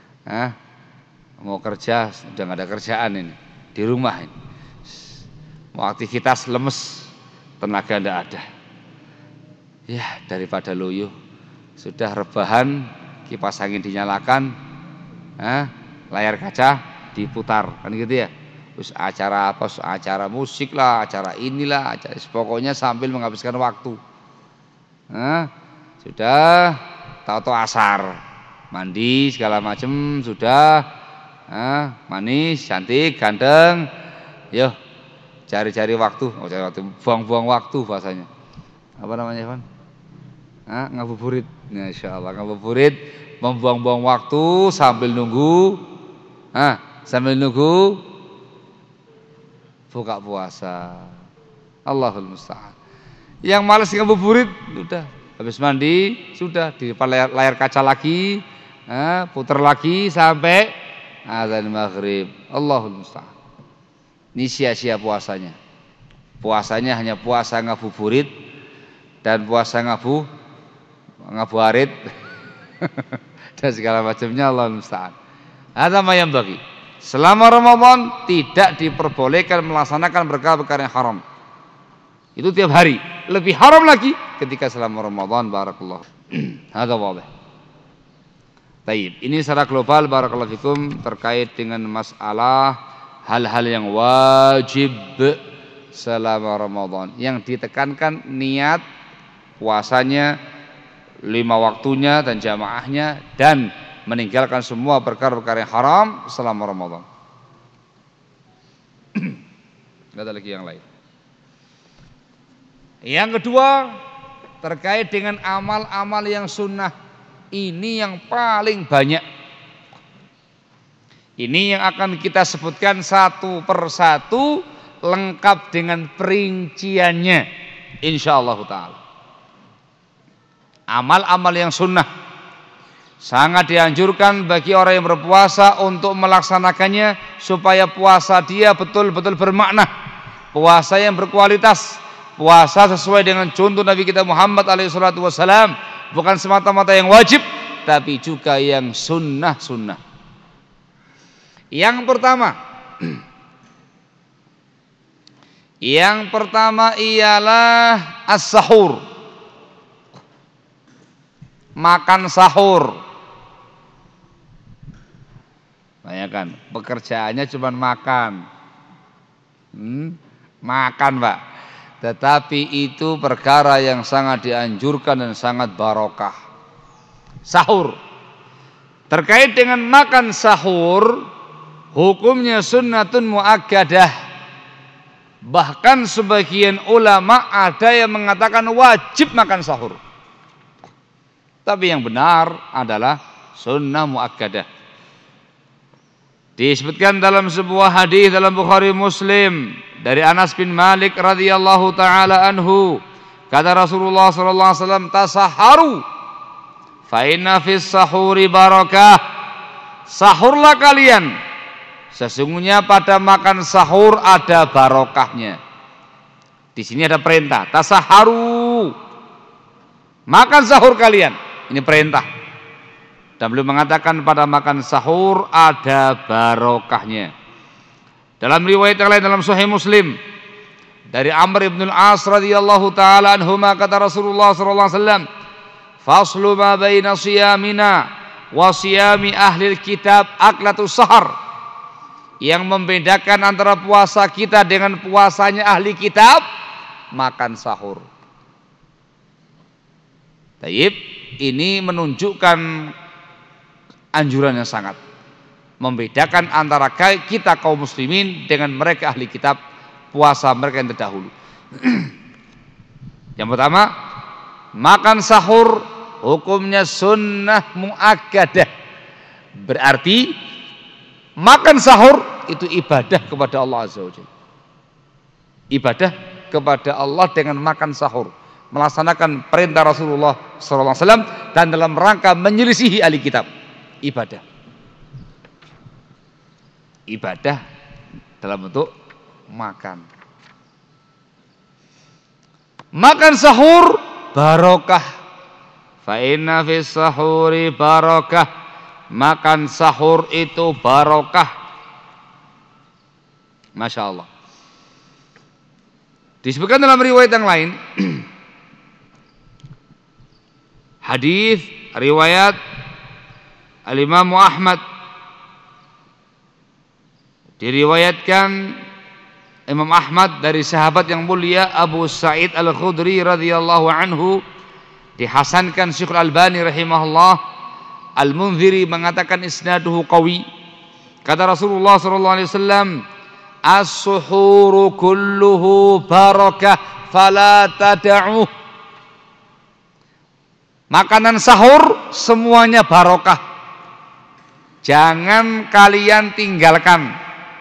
Hah? Mau kerja, sudah nggak ada kerjaan ini, di rumah ini. mau aktivitas lemes, tenaga ndak ada. Ya daripada loyo, sudah rebahan, kipas angin dinyalakan, eh, layar kaca diputar, kan gitu ya. Terus acara apa, acara musik lah, acara inilah, acara, pokoknya sambil menghabiskan waktu. Nah, sudah tahu-tahu asar, mandi segala macam sudah, nah, manis, cantik, ganteng, yo cari-cari waktu, oh cari waktu, buang-buang waktu bahasanya. Apa namanya, Ivan? Nah, ngabuburit, nah, insya Allah ngabuburit, membuang-buang waktu sambil nunggu, nah, sambil nunggu buka puasa. Allahul musta'an. Yang malas ngabuburit, sudah habis mandi, sudah di depan layar, layar kaca lagi, nah, putar lagi sampai azan maghrib. Allahul musta'an. Ini sia-sia puasanya. Puasanya hanya puasa ngabuburit dan puasa ngabu ngabuarit dan segala macamnya. Allahul musta'an. Ada yang bagi. Selama Ramadan tidak diperbolehkan melaksanakan perkara-perkara yang haram. Itu tiap hari. Lebih haram lagi ketika selama Ramadan. Barakallah. Hadza wadih. Baik, ini secara global barakallahu fikum terkait dengan masalah hal-hal yang wajib selama Ramadan. Yang ditekankan niat puasanya, lima waktunya dan jamaahnya, dan meninggalkan semua perkara-perkara yang haram selama Ramadan. Tidak ada lagi yang lain. Yang kedua terkait dengan amal-amal yang sunnah. Ini yang paling banyak. Ini yang akan kita sebutkan satu persatu lengkap dengan perinciannya, insyaallah taala. Amal-amal yang sunnah sangat dianjurkan bagi orang yang berpuasa untuk melaksanakannya supaya puasa dia betul-betul bermakna, puasa yang berkualitas, puasa sesuai dengan contoh Nabi kita Muhammad alaihi salatu wasallam, bukan semata-mata yang wajib tapi juga yang sunnah-sunnah. Yang pertama Yang pertama ialah as-sahur. Makan sahur. Bayangkan, pekerjaannya cuma makan. Hmm, makan, Pak. Tetapi itu perkara yang sangat dianjurkan dan sangat barokah. Sahur. Terkait dengan makan sahur, hukumnya sunnatun muakkadah. Bahkan sebagian ulama ada yang mengatakan wajib makan sahur. Tapi yang benar adalah sunnah muakkadah. Disebutkan dalam sebuah hadis dalam Bukhari Muslim dari Anas bin Malik radhiyallahu taala anhu, kata Rasulullah sallallahu alaihi wasallam, tasaharu fa inna fis sahuri barakah. Sahurlah kalian, sesungguhnya pada makan sahur ada barokahnya. Di sini ada perintah, tasaharu, makan sahur kalian. Ini perintah. Dan beliau mengatakan pada makan sahur ada barokahnya. Dalam riwayat yang lain dalam Sahih Muslim dari Amr ibn al-As radhiyallahu taala anhuma, kata Rasulullah sallallahu alaihi wasallam, faslu ma baina siyamina wa siyami ahli kitab aklatus sahar. Yang membedakan antara puasa kita dengan puasanya ahli kitab, makan sahur. Taib, ini menunjukkan anjuran yang sangat membedakan antara kita kaum muslimin dengan mereka ahli kitab, puasa mereka yang terdahulu. Yang pertama, makan sahur hukumnya sunnah muakkadah. Berarti makan sahur itu ibadah kepada Allah Azza wa Jalla. Ibadah kepada Allah dengan makan sahur, melaksanakan perintah Rasulullah sallallahu alaihi wasallam dan dalam rangka menyelisihi ahli kitab. Ibadah. Ibadah dalam bentuk makan. Makan sahur barokah. Fa inna fis sahuri barokah. Makan sahur itu barokah. Masya Allah. Disebutkan dalam riwayat yang lain, hadis riwayat Al-Imam Ahmad, diriwayatkan Imam Ahmad dari sahabat yang mulia Abu Sa'id Al-Khudri radhiyallahu anhu, dihasankan Syekh Al-Albani rahimahullah. Al-Munziri mengatakan isnaduhu qawi. Kata Rasulullah sallallahu alaihi wasallam, as-suhuru kulluhu barakah fala tad'u. Makanan sahur semuanya barokah, jangan kalian tinggalkan.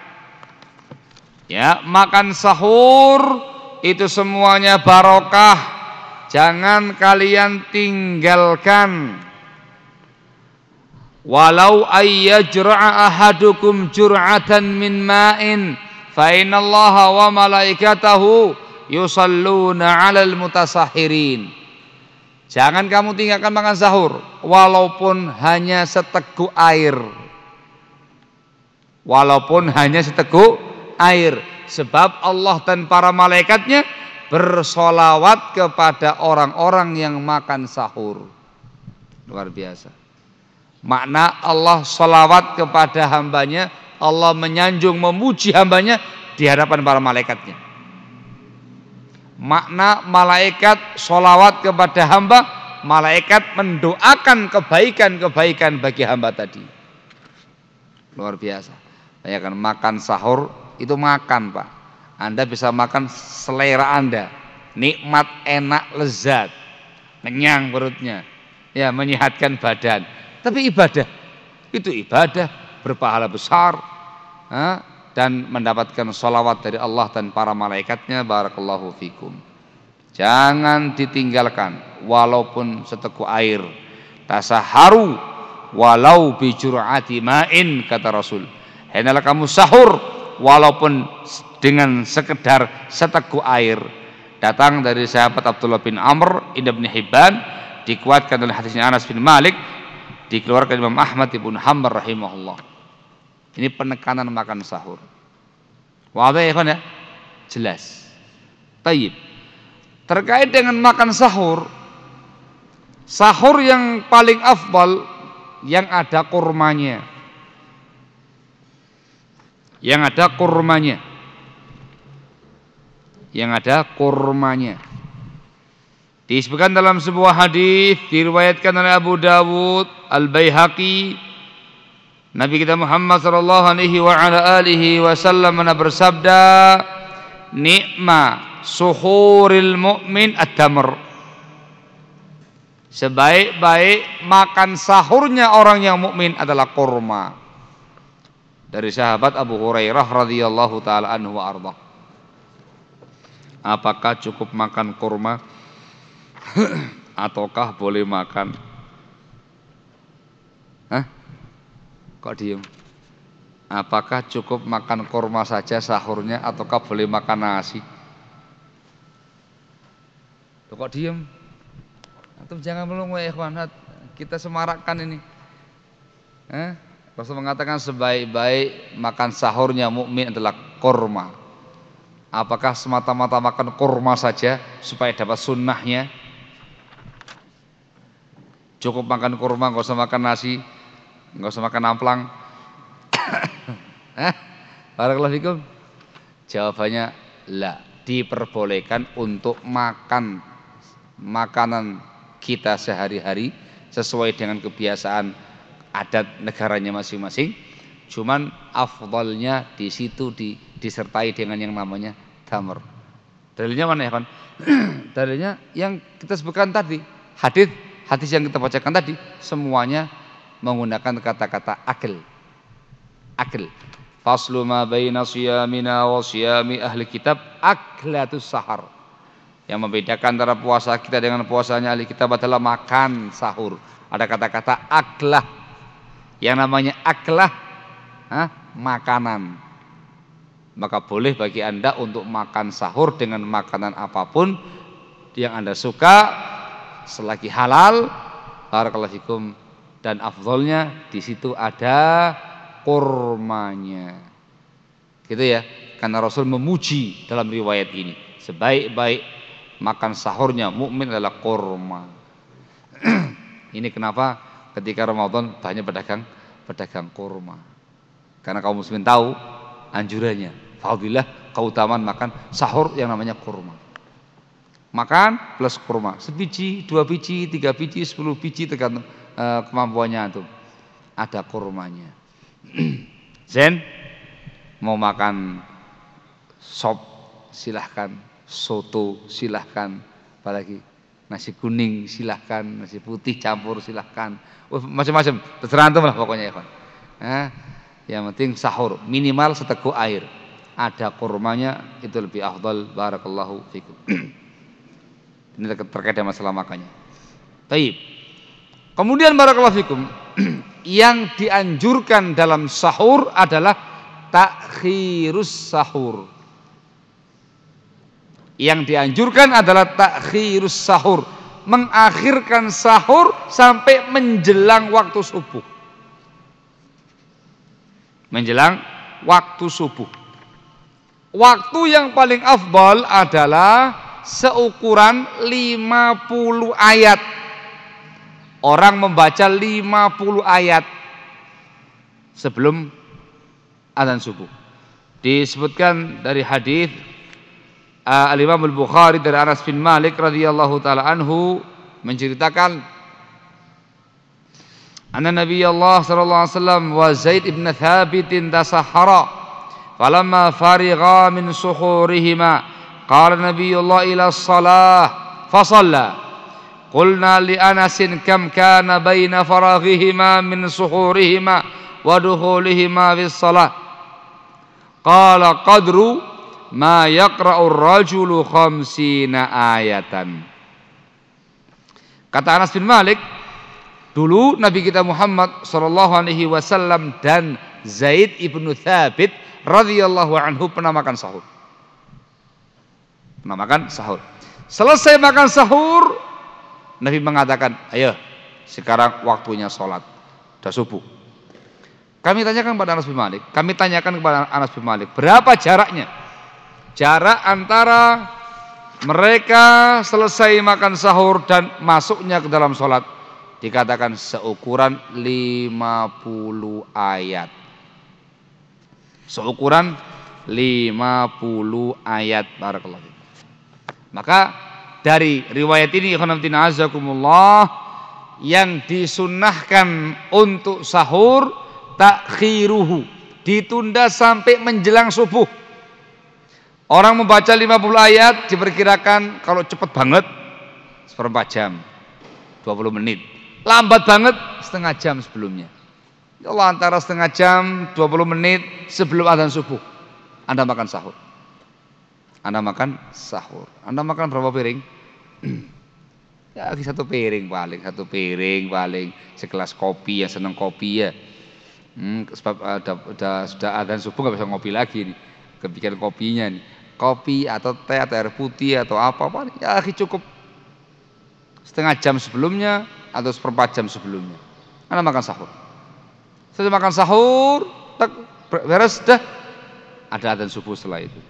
Ya, makan sahur itu semuanya barokah, jangan kalian tinggalkan. Walau ayyajra'a ahadukum jur'atan min ma'in fa innallaha wa malaikatahu yusalluna 'alal mutasahhirin. Jangan kamu tinggalkan makan sahur walaupun hanya seteguk air. Walaupun hanya seteguk air, sebab Allah dan para malaikatnya bersolawat kepada orang-orang yang makan sahur. Luar biasa. Makna Allah solawat kepada hambanya, Allah menyanjung memuji hambanya di hadapan para malaikatnya. Makna malaikat solawat kepada hamba, malaikat mendoakan kebaikan-kebaikan bagi hamba tadi. Luar biasa. Bayangkan makan sahur itu makan, Pak. Anda bisa makan selera Anda, nikmat, enak, lezat, kenyang perutnya, ya, menyehatkan badan. Tapi ibadah itu ibadah berpahala besar, ha? Dan mendapatkan sholawat dari Allah dan para malaikatnya. Barakallahu fikum. Jangan ditinggalkan walaupun seteguk air. Tasaharu walau bijur'ati ma'in, kata Rasul. Hendaklah kamu sahur walaupun dengan sekedar seteguk air. Datang dari sahabat Abdullah bin Amr, Ibn Hibban, dikuatkan oleh hadisnya Anas bin Malik, dikeluarkan Imam Ahmad ibn Hanbal rahimahullah. Ini penekanan makan sahur. Wadah ya kan ya? Jelas. Tayyib. Terkait dengan makan sahur, sahur yang paling afdal yang ada kurmanya. Yang ada kurmanya. Yang ada kurmanya. Disebutkan dalam sebuah hadis diriwayatkan oleh Abu Dawud, Al-Baihaqi, Nabi kita Muhammad sallallahu alaihi wa ala alihi wasallam bersabda, "Ni'ma suhuril mu'min at-tamr." Sebaik-baik makan sahurnya orang yang mukmin adalah kurma. Dari sahabat Abu Hurairah radhiyallahu taala anhu wa arda. Apakah cukup makan kurma ataukah boleh makan? Hah? Kok diem? Apakah cukup makan kurma saja sahurnya ataukah boleh makan nasi? Tuh, kok diem? Antum jangan melongo ya ikhwan, kita semarakkan ini. Eh? Rasul mengatakan sebaik-baik makan sahurnya mukmin adalah kurma. Apakah semata-mata makan kurma saja supaya dapat sunnahnya? Cukup makan kurma, nggak usah makan nasi, nggak usah makan amplang. Hah? Barakallahu fikum. Jawabannya la, diperbolehkan untuk makan makanan kita sehari-hari sesuai dengan kebiasaan adat negaranya masing-masing. Cuman afdalnya di situ di, disertai dengan yang namanya tamr. Dalilnya mana ya kan? Dalilnya yang kita sebutkan tadi, hadis hadis yang kita bacakan tadi, semuanya menggunakan kata-kata akil. Akil. Faslu ma baina siyamina wa siyami ahli kitab aklatus sahar. Yang membedakan antara puasa kita dengan puasanya ahli kitab adalah makan sahur. Ada kata-kata aklah. Yang namanya aklah, ha, makanan. Maka boleh bagi Anda untuk makan sahur dengan makanan apapun yang Anda suka selagi halal. Barakallahu fikum. Dan afdolnya di situ ada kurmanya. Gitu ya. Karena Rasul memuji dalam riwayat ini. sebaik-baik makan sahurnya mukmin adalah kurma. Ini kenapa ketika Ramadan banyak pedagang pedagang kurma. Karena kaum muslimin tahu anjurannya, fadilah keutamaan makan sahur yang namanya kurma. Makan plus kurma, sebiji, dua biji, tiga biji, sepuluh biji tergantung uh, kemampuannya antum. Ada kurmanya. Zen mau makan sop silahkan, soto silahkan, apalagi nasi kuning silahkan, nasi putih campur silahkan, oh, macam-macam terserah antum lah pokoknya ya. Nah, yang penting sahur minimal seteguk air, ada kurmanya itu lebih afdal. Barakallahu fikum. Ini terkait dengan masalah makannya. Baik. Kemudian barakallahu fikum, yang dianjurkan dalam sahur adalah takhirus sahur. Yang dianjurkan adalah takhirus sahur, mengakhirkan sahur sampai menjelang waktu subuh. Menjelang waktu subuh. Waktu yang paling afdal adalah seukuran lima puluh ayat. Orang membaca lima puluh ayat sebelum azan subuh. Disebutkan dari hadis uh, Al-Imam Al-Bukhari dari Anas bin Malik radhiyallahu taala anhu menceritakan anna Nabi Allah sallallahu alaihi wasallam wa Zaid ibn Thabit tasahhara falamma farigha min suhurihima qala Nabi Allah ila shalah fa shalla. Qulna li Anasin kam kana baina faraghihima min suhurihima wa dukhulihima bis salah. Qala qadru ma yaqra'u ar-rajulu khamsina ayatan. Kata Anas bin Malik, dulu Nabi kita Muhammad sallallahu alaihi wasallam dan Zaid ibnu Thabit radhiyallahu anhu pernah makan sahur. Pernah makan sahur. Selesai makan sahur, Nabi mengatakan, ayo sekarang waktunya sholat, sudah subuh. Kami tanyakan kepada Anas bin Malik, kami tanyakan kepada Anas bin Malik, berapa jaraknya? Jarak antara mereka selesai makan sahur dan masuknya ke dalam sholat. Dikatakan seukuran lima puluh ayat. Seukuran lima puluh ayat. Barakallahu. Maka dari riwayat ini ikhwanatina azakumullah, yang disunnahkan untuk sahur takhiruhu, ditunda sampai menjelang subuh. Orang membaca lima puluh ayat diperkirakan kalau cepat banget seperempat jam, dua puluh menit. Lambat banget setengah jam sebelumnya. Ya Allah, antara setengah jam dua puluh menit sebelum azan subuh Anda makan sahur. Anda makan sahur. Anda makan berapa piring? Ya satu piring paling, satu piring paling, segelas kopi, yang seneng kopi ya. Hmm, sebab ada, ada, sudah azan subuh nggak bisa ngopi lagi nih, kebikin kopinya nih, kopi atau teh atau air putih atau apa paling ya cukup setengah jam sebelumnya atau seperempat jam sebelumnya. Anda makan sahur. Setelah makan sahur, tak beres dah, ada azan subuh setelah itu.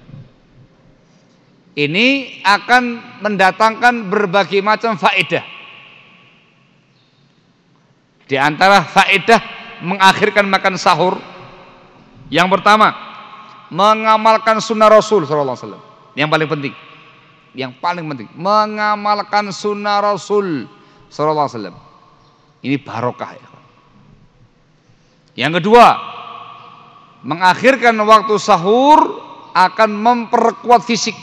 Ini akan mendatangkan berbagai macam faedah. Di antara faedah mengakhirkan makan sahur, yang pertama, mengamalkan sunnah Rasul sallallahu alaihi wasallam. Yang paling penting, yang paling penting, mengamalkan sunnah Rasul sallallahu alaihi wasallam. Ini barokah ya. Yang kedua, mengakhirkan waktu sahur akan memperkuat fisik.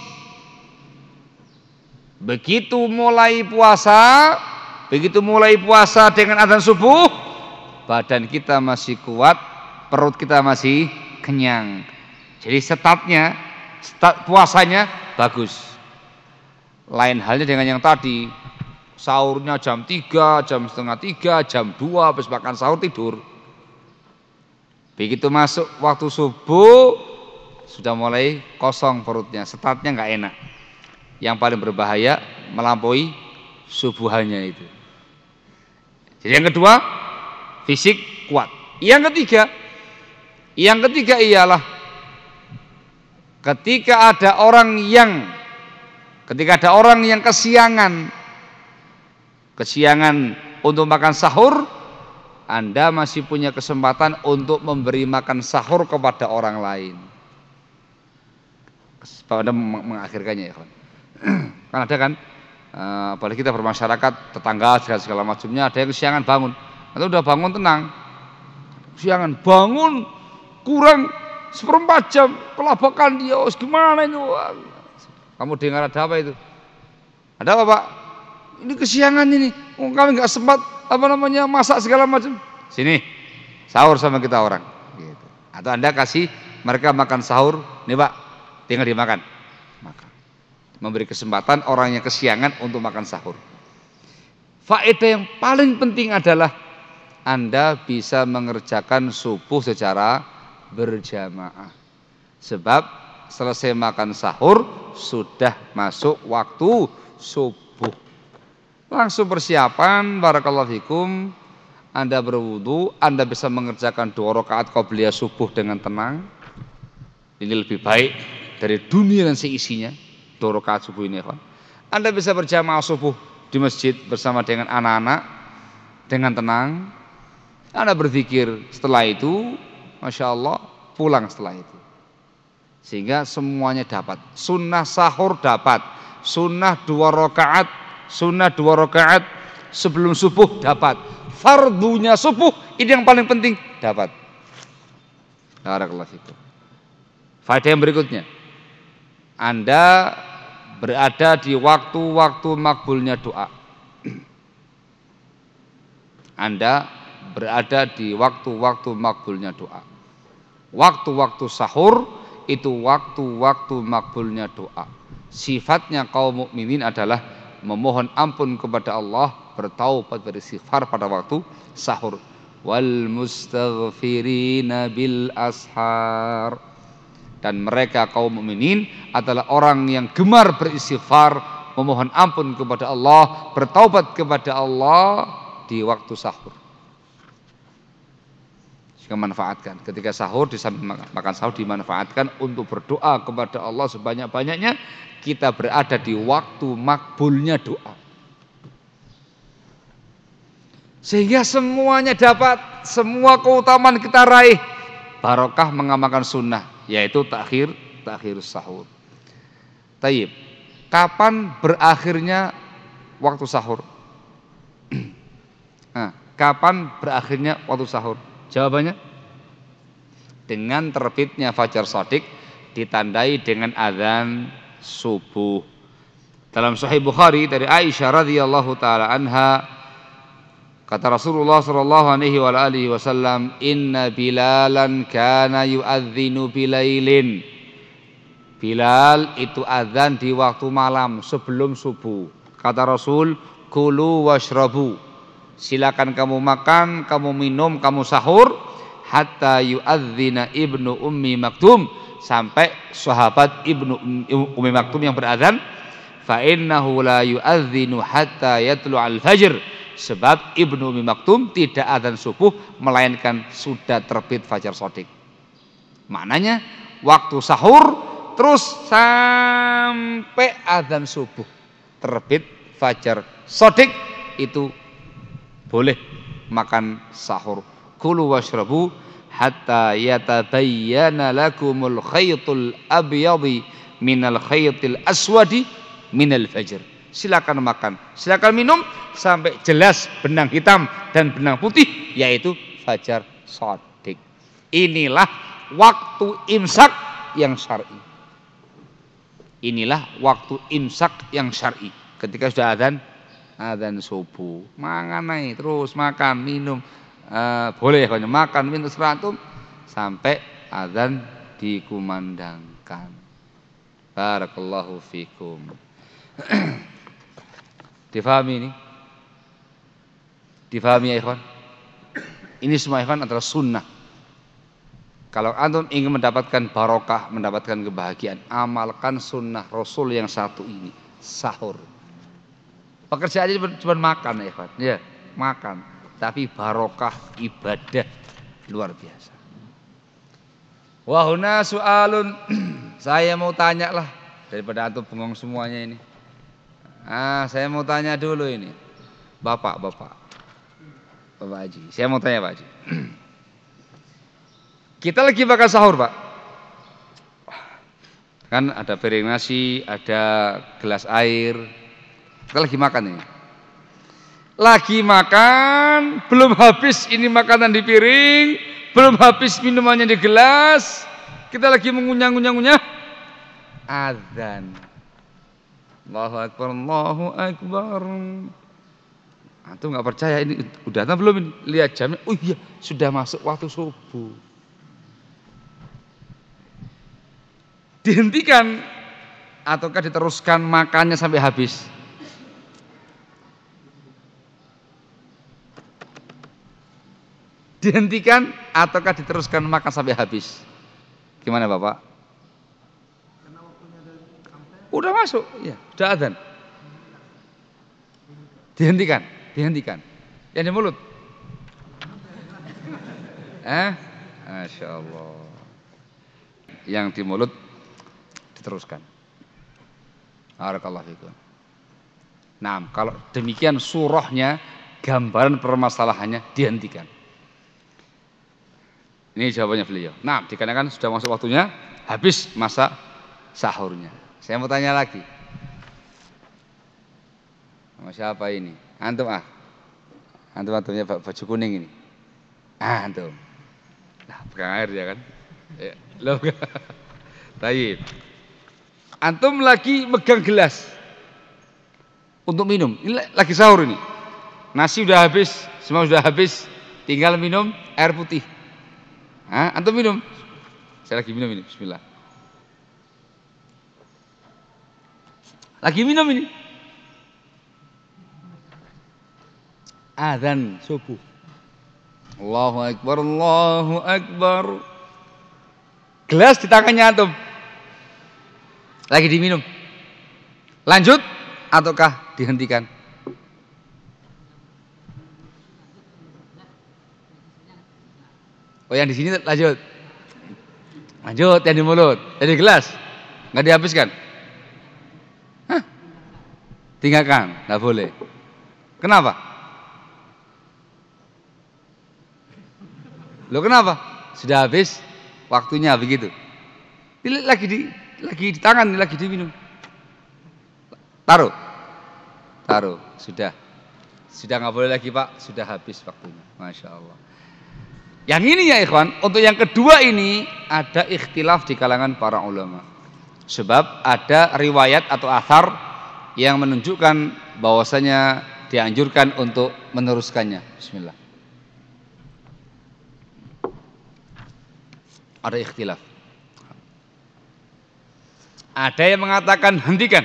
Begitu mulai puasa, begitu mulai puasa dengan azan subuh, badan kita masih kuat, perut kita masih kenyang. Jadi startnya, start puasanya bagus. Lain halnya dengan yang tadi, sahurnya jam tiga, jam setengah tiga, jam dua, habis makan sahur tidur. Begitu masuk waktu subuh, sudah mulai kosong perutnya, startnya nggak enak. Yang paling berbahaya melampaui subuhannya itu. Jadi yang kedua, fisik kuat. Yang ketiga, yang ketiga ialah ketika ada orang yang Ketika ada orang yang kesiangan, kesiangan untuk makan sahur, Anda masih punya kesempatan untuk memberi makan sahur kepada orang lain. Pada mengakhirkannya ya kawan. Kan ada kan, apalagi kita bermasyarakat, tetangga segala, segala macamnya, ada yang kesiangan bangun. Atau udah bangun tenang, kesiangan bangun kurang seperempat jam, kelabakan dia, oh, gimana itu? Kamu dengar ada apa itu? Ada apa Pak? Ini kesiangan ini, oh, kami nggak sempat apa namanya masak segala macam. Sini, sahur sama kita orang. Gitu. Atau Anda kasih mereka makan sahur, nih Pak, tinggal dimakan. Makan. Memberi kesempatan orang yang kesiangan untuk makan sahur. Faedah yang paling penting adalah Anda bisa mengerjakan subuh secara berjamaah. Sebab selesai makan sahur sudah masuk waktu subuh. Langsung persiapan, barakallahu fikum. Anda berwudu, Anda bisa mengerjakan dua rakaat qabliyah subuh dengan tenang. Ini lebih baik dari dunia dan seisinya. Dua rakaat subuh ini, kan. Anda bisa berjamaah subuh di masjid bersama dengan anak-anak dengan tenang. Anda berzikir setelah itu, masya Allah, pulang setelah itu. Sehingga semuanya dapat. Sunnah sahur dapat, sunnah dua rakaat, sunnah dua rakaat sebelum subuh dapat, fardunya subuh ini yang paling penting dapat. Barakallahu fikum. Faedah yang berikutnya, Anda berada di waktu-waktu makbulnya doa. Anda berada di waktu-waktu makbulnya doa. Waktu-waktu sahur itu waktu-waktu makbulnya doa. Sifatnya kaum mukminin adalah memohon ampun kepada Allah, bertaubat, beristighfar pada waktu sahur. Wal mustaghfirina bil ashar. Dan mereka kaum mukminin adalah orang yang gemar beristighfar, memohon ampun kepada Allah, bertaubat kepada Allah di waktu sahur. Jika manfaatkan ketika sahur, di samping makan sahur dimanfaatkan untuk berdoa kepada Allah sebanyak-banyaknya. Kita berada di waktu makbulnya doa. Sehingga semuanya dapat, semua keutamaan kita raih. Barokah mengamalkan sunnah, yaitu takhir takhir sahur. Tayyib. Kapan berakhirnya waktu sahur? Nah, kapan berakhirnya waktu sahur? Jawabannya dengan terbitnya fajar shadiq ditandai dengan azan subuh. Dalam Sahih Bukhari dari Aisyah radhiyallahu taala anha, kata Rasulullah sallallahu alaihi wa alihi wasallam, "Inna Bilalan kana yu'adzinu bilailin." Bilal itu azan di waktu malam sebelum subuh. Kata Rasul, "Kulu washrabu." Silakan kamu makan, kamu minum, kamu sahur hatta yu'adzina Ibnu Ummi Maktum, sampai sahabat Ibnu Ummi Maktum yang berazan, fa innahu la yu'adzinu hatta yatlu'al fajr. Sebab Ibnu Ummi Maktum tidak azan subuh melainkan sudah terbit fajar shadiq. Maknanya waktu sahur terus sampai azan subuh terbit fajar shadiq itu boleh makan sahur. Kulu washrabu hatta yatabayyana lakumul khaytul abyadi minal khaytil aswadi minal fajr. Silakan makan, silakan minum sampai jelas benang hitam dan benang putih, yaitu fajar shadiq. Inilah waktu imsak yang syar'i. Inilah waktu imsak yang syar'i. Ketika sudah adzan adzan subuh, mangan naik terus makan minum, uh, boleh kalau makan minum seratum sampai adzan dikumandangkan. Barakallahu fikum. Difahami ini? Difahami ya ikhwan? Ini semua ikhwan adalah sunnah. Kalau antum ingin mendapatkan barokah, mendapatkan kebahagiaan, amalkan sunnah Rasul yang satu ini, sahur. Pekerjaannya cuma makan ya ikhwan, ya makan. Tapi barokah ibadah luar biasa. Wahuna soalun, saya mau tanya lah daripada antum bengong semuanya ini. Ah, saya mau tanya dulu ini. Bapak, Bapak. Bapak Haji. Saya mau tanya Pak Haji. Kita lagi makan sahur, Pak. Kan ada piring nasi, ada gelas air. Kita lagi makan ini. Lagi makan, belum habis ini makanan di piring, belum habis minumannya di gelas. Kita lagi mengunyah-ngunyah-ngunyah. Azan. Allahu Akbar, Allahu Akbar. Antum nggak percaya ini udah atau belum ini? Lihat jamnya. Oh iya, sudah masuk waktu subuh. Dihentikan ataukah diteruskan makannya sampai habis? Dihentikan ataukah diteruskan makan sampai habis? Gimana Bapak? Udah masuk, ya, udah adzan. Dihentikan, dihentikan. Yang di mulut. Eh? Masya Allah. Yang di mulut diteruskan. Barakallahu fikum. Nah, kalau demikian surahnya, gambaran permasalahannya dihentikan. Ini jawabannya beliau. Nah, dikarenakan sudah masuk waktunya, habis masa sahurnya. Saya mau tanya lagi. Sama siapa ini? Antum ah. Antum antumnya baju kuning ini. Ah, antum. Nah, pegang air ya kan? Ya, loh. Baik. Antum lagi megang gelas untuk minum. Ini lagi sahur ini. Nasi udah habis, semua sudah habis, tinggal minum air putih. Hah? Antum minum. Saya lagi minum ini. Bismillah. Lagi minum ini. Azan subuh. Allahu Akbar, Allahu Akbar. Gelas di tangannya antum. Lagi diminum. Lanjut ataukah dihentikan? Oh, yang di sini lanjut. Lanjut yang di mulut, yang di gelas. Enggak dihabiskan. Hah? Tinggalkan, enggak boleh. Kenapa? Loh kenapa? Sudah habis waktunya begitu. Ini lagi di lagi di tangan, lagi diminum. Taruh. Taruh, sudah. Sudah enggak boleh lagi, Pak. Sudah habis waktunya. Masya Allah. Yang ini ya ikhwan, untuk yang kedua ini ada ikhtilaf di kalangan para ulama. Sebab ada riwayat atau athar yang menunjukkan bahwasanya dianjurkan untuk meneruskannya. Bismillah. Ada ikhtilaf. Ada yang mengatakan hentikan.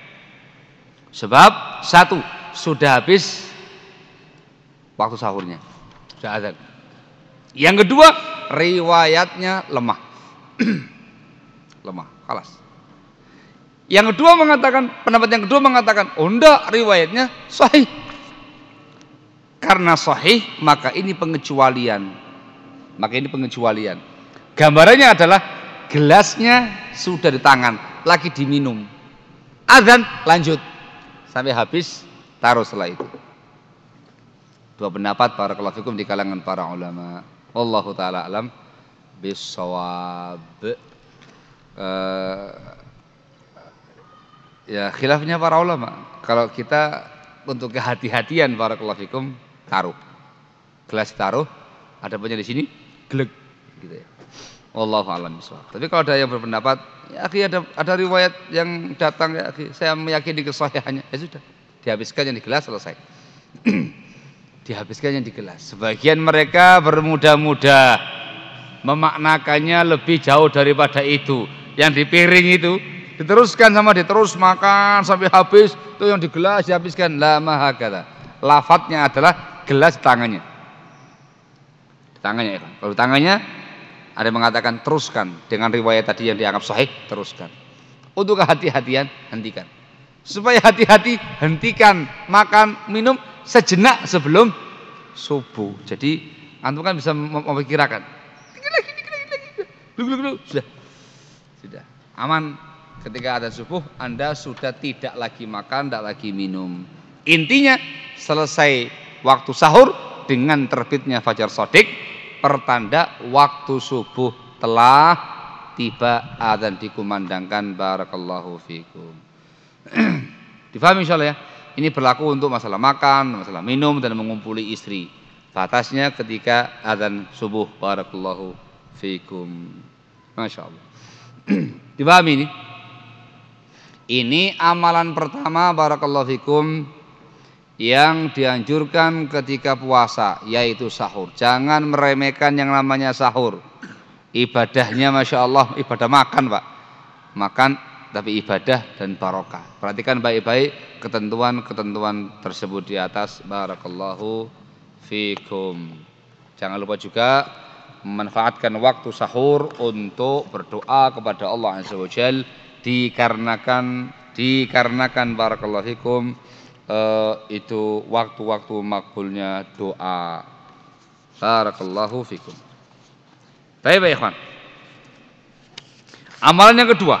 Sebab satu, sudah habis waktu sahurnya. Sudah azan. Yang kedua, riwayatnya lemah. Lemah, kalas. Yang kedua mengatakan, pendapat yang kedua mengatakan, oh enggak, riwayatnya sahih. Karena sahih, maka ini pengecualian. Maka ini pengecualian. Gambarannya adalah gelasnya sudah di tangan, lagi diminum. Azan lanjut sampai habis, taruh setelah itu. Dua pendapat barakallahu fikum di kalangan para ulama. Wallahu taala alam bisawab. Uh, ya khilafnya para ulama. Kalau kita untuk kehati-hatian barakallahu fikum taruh. Gelas taruh, ada punya di sini, glek gitu ya. Wallahu a'lam bishawab. Tapi kalau ada yang berpendapat, ya akhi ada ada riwayat yang datang ya akhi, saya meyakini kesahihannya. Ya sudah, dihabiskan yang di gelas selesai. Dihabiskan yang di gelas. Sebagian mereka bermudah-mudah memaknakannya lebih jauh daripada itu. Yang di piring itu diteruskan sama diterus makan sampai habis, itu yang di gelas dihabiskan. La mahakata. Lafadznya adalah gelas di tangannya. Di tangannya ya. Kalau di tangannya ada yang mengatakan teruskan dengan riwayat tadi yang dianggap sahih, teruskan. Untuk kehati-hatian, hentikan. Supaya hati-hati, hentikan makan minum sejenak sebelum subuh. Jadi antum kan bisa memperkirakan. Dikit lagi, dikit lagi, dikit lagi. Sudah. Sudah. Aman ketika adzan subuh Anda sudah tidak lagi makan, tidak lagi minum. Intinya selesai waktu sahur dengan terbitnya fajar shadiq, pertanda waktu subuh telah tiba, adzan dikumandangkan. Barakallahu fikum. Difahami insyaallah ya. Ini berlaku untuk masalah makan, masalah minum dan mengumpuli istri. Batasnya ketika adzan subuh. Barakallahu fikum. Masya Allah. Dipahami ini? Ini amalan pertama barakallahu fikum yang dianjurkan ketika puasa, yaitu sahur. Jangan meremehkan yang namanya sahur. Ibadahnya Masya Allah, ibadah makan Pak. Makan tapi ibadah dan barokah. Perhatikan baik-baik ketentuan-ketentuan tersebut di atas. Barakallahu fikum. Jangan lupa juga memanfaatkan waktu sahur untuk berdoa kepada Allah Azza wa Jalla, dikarenakan dikarenakan barakallahu fikum uh, itu waktu-waktu makbulnya doa. Barakallahu fikum. Baik, baik, ikhwan. Amalan yang kedua.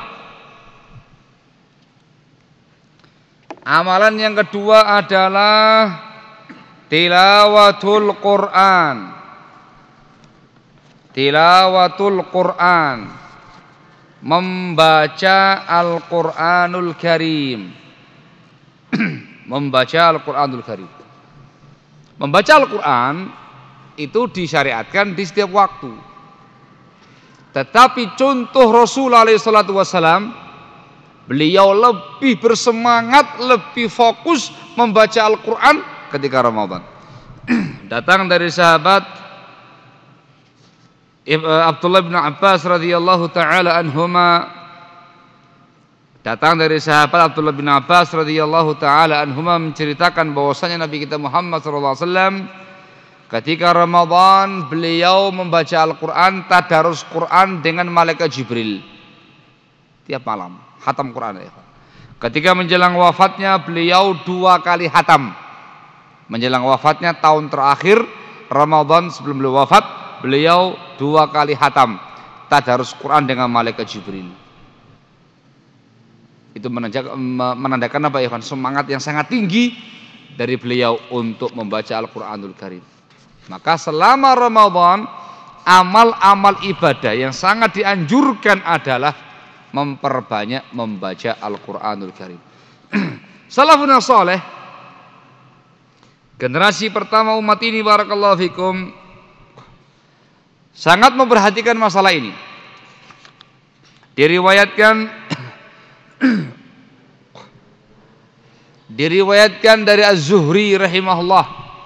Amalan yang kedua adalah tilawatul Quran. Tilawatul Quran. Membaca Al-Quranul Karim. Membaca Al-Quranul Karim. Membaca Al-Quran itu disyariatkan di setiap waktu. Tetapi contoh Rasulullah alaihi salatu wasallam, beliau lebih bersemangat, lebih fokus membaca Al-Quran ketika Ramadan. Datang dari sahabat Abdullah bin Abbas radhiyallahu taala anhuma, datang dari sahabat Abdullah bin Abbas radhiyallahu taala anhuma menceritakan bahwasanya Nabi kita Muhammad sallallahu alaihi wasallam ketika Ramadan beliau membaca Al-Quran, tadarus Quran dengan malaikat Jibril tiap malam, khatam Quran ya. Ketika menjelang wafatnya beliau dua kali khatam. Menjelang wafatnya tahun terakhir Ramadan sebelum beliau wafat, beliau dua kali khatam tadarus Quran dengan malaikat Jibril. Itu menandakan apa ya, semangat yang sangat tinggi dari beliau untuk membaca Al-Quranul Karim. Maka selama Ramadan amal-amal ibadah yang sangat dianjurkan adalah memperbanyak membaca Al-Quranul Karim. Salafun saleh, generasi pertama umat ini barakallahu fikum, sangat memperhatikan masalah ini. Diriwayatkan diriwayatkan dari Az-Zuhri rahimahullah,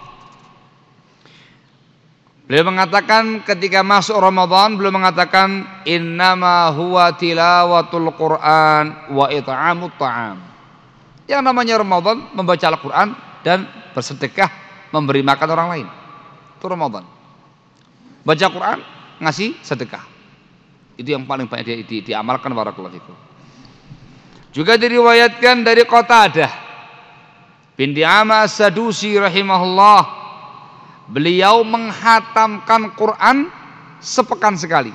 beliau mengatakan ketika masuk Ramadan, beliau mengatakan innama huwa tilawatul Quran wa it'amut ta'am. Yang namanya Ramadan membaca Al-Quran dan bersedekah, memberi makan orang lain. Itu Ramadan. Baca Quran, ngasih sedekah. Itu yang paling banyak di, di, diamalkan barakallahu fikum. Juga diriwayatkan dari Qatadah bin Di'amah As-Sadusi rahimahullah, beliau menghatamkan Quran sepekan sekali.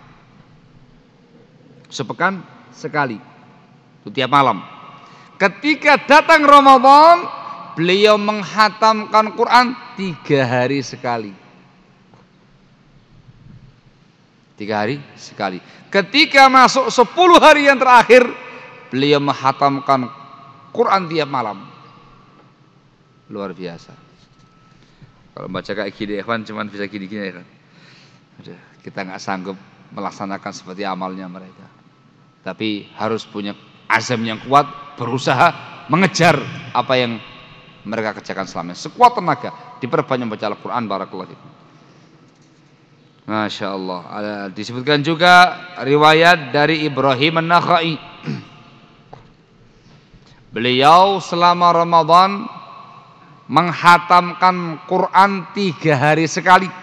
Sepekan sekali. Itu tiap malam. Ketika datang Ramadan, beliau menghatamkan Quran tiga hari sekali. Tiga hari sekali. Ketika masuk sepuluh hari yang terakhir, beliau menghatamkan Quran tiap malam. Luar biasa. Kalau baca kayak gini, ikhwan, cuman bisa gini-gini ya kan. Kita nggak sanggup melaksanakan seperti amalnya mereka. Tapi harus punya azam yang kuat, berusaha mengejar apa yang mereka kerjakan selama ini. Sekuat tenaga diperbanyak membaca Al-Quran barakallahu fikum. Masya Allah. Ada, disebutkan juga riwayat dari Ibrahim An-Nakhai. Beliau selama Ramadan menghatamkan Quran tiga hari sekali.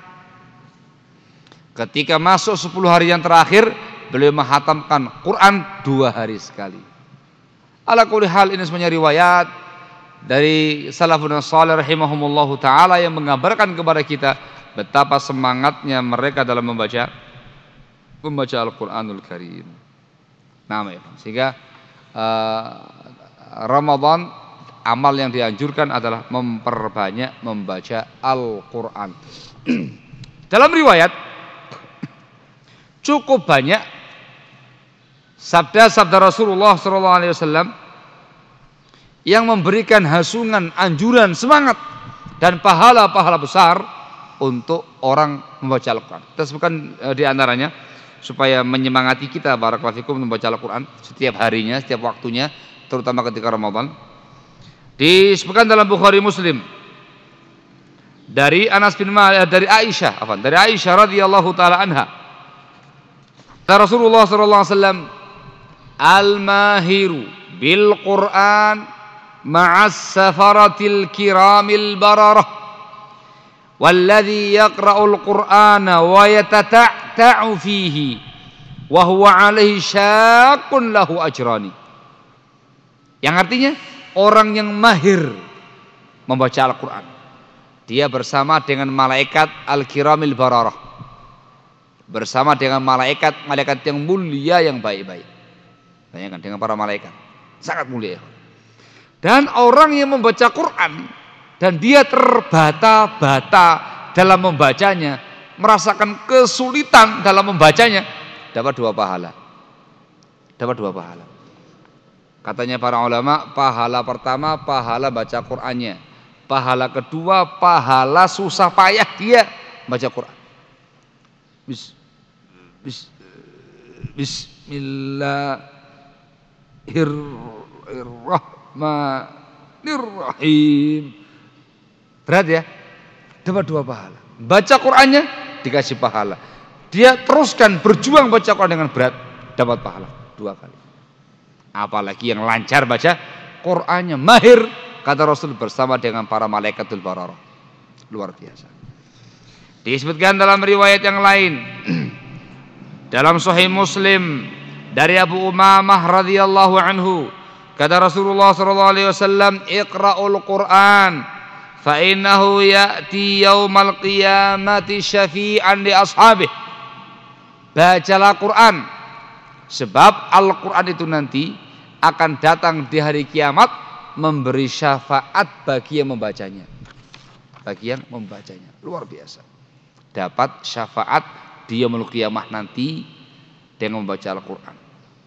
Ketika masuk sepuluh hari yang terakhir, beliau menghatamkan Quran dua hari sekali. Ala kulli hal, ini semuanya riwayat dari salafun salih rahimahumullahu ta'ala yang menggambarkan kepada kita betapa semangatnya mereka dalam membaca membaca Al-Quranul Karim. Nah, ya. Sehingga uh, Ramadan amal yang dianjurkan adalah memperbanyak membaca Al-Quran. Dalam riwayat cukup banyak sabda-sabda Rasulullah shallallahu alaihi wasallam yang memberikan hasungan, anjuran, semangat dan pahala-pahala besar untuk orang membaca Al-Quran. Kita sebutkan e, di antaranya supaya menyemangati kita barakallahu fikum membaca Al-Quran setiap harinya, setiap waktunya, terutama ketika Ramadan. Disebutkan dalam Bukhari Muslim dari Anas bin Malik, dari Aisyah, apa? Dari Aisyah radhiyallahu taala anha. Rasulullah sallallahu alaihi wasallam, al-mahiru bil Quran ma'as safaratil kiramil bararah walladhi yaqra'ul qur'ana wa yatata'ta'u fihi wa huwa alaihi syaqqun lahu ajrani. Yang artinya orang yang mahir membaca Al-Quran, dia bersama dengan malaikat al-kiramil bararah, bersama dengan malaikat malaikat yang mulia, yang baik-baik. Bayangkan dengan para malaikat sangat mulia. Dan orang yang membaca Quran dan dia terbata-bata dalam membacanya, merasakan kesulitan dalam membacanya, dapat dua pahala. Dapat dua pahala. Katanya para ulama, pahala pertama pahala baca Qur'annya, pahala kedua pahala susah payah dia baca Quran. Bis, bis, Bismillahirrahmanirrahim. Berat ya? Dapat dua pahala. Baca Qur'annya dikasih pahala. Dia teruskan berjuang baca Quran dengan berat, dapat pahala dua kali. Apalagi yang lancar baca Qur'annya, mahir, kata Rasul, bersama dengan para malaikatul bararah. Luar biasa. Disebutkan dalam riwayat yang lain dalam Sahih Muslim dari Abu Umamah radhiyallahu anhu, kata Rasulullah sallallahu alaihi wasallam, iqra'ul Qur'an fa innahu ya'ti yaumal qiyamati syafi'an li ashabih. Bacalah Quran, sebab Al-Quran itu nanti akan datang di hari kiamat memberi syafaat bagi yang membacanya. Bagi yang membacanya. Luar biasa. Dapat syafaat di yaumul qiyamah nanti dengan membaca Al-Quran.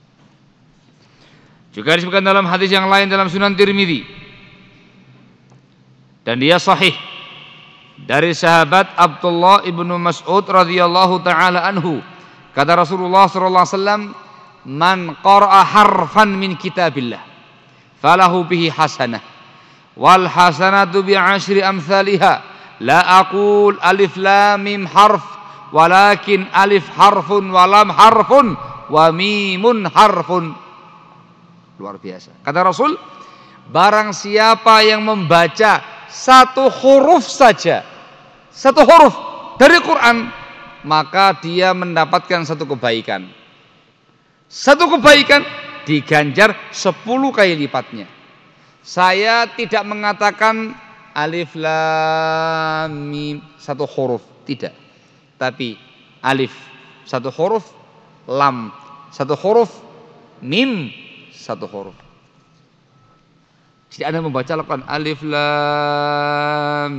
Juga disebutkan dalam hadis yang lain dalam Sunan Tirmidzi, dan dia sahih, dari sahabat Abdullah ibnu Mas'ud radhiyallahu taala anhu, kata Rasulullah sallallahu alaihi wasallam, man qara'a harfan min kitabillah falahu bihi hasanah wal hasanatu bi asyri amsalihha la aqul alif lam mim harf walakin alif harfun wa lam harfun wa mimun harfun. Luar biasa. Kata Rasul, barang siapa yang membaca satu huruf saja, satu huruf dari Quran, maka dia mendapatkan satu kebaikan. Satu kebaikan diganjar sepuluh kali lipatnya. Saya tidak mengatakan alif lam mim satu huruf, tidak. Tapi alif satu huruf, lam satu huruf, mim satu huruf. Jadi Anda membaca Al-Quran alif lam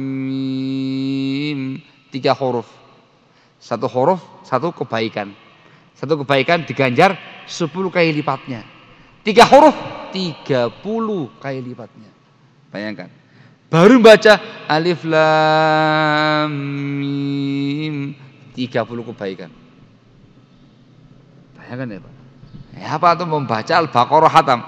mim tiga huruf. Satu huruf, satu kebaikan. Satu kebaikan diganjar sepuluh kali lipatnya. Tiga huruf, tiga puluh kali lipatnya. Bayangkan. Baru baca alif lam mim, tiga puluh kebaikan. Bayangkan ya Pak. Ya, apa itu membaca Al-Baqarah hatam?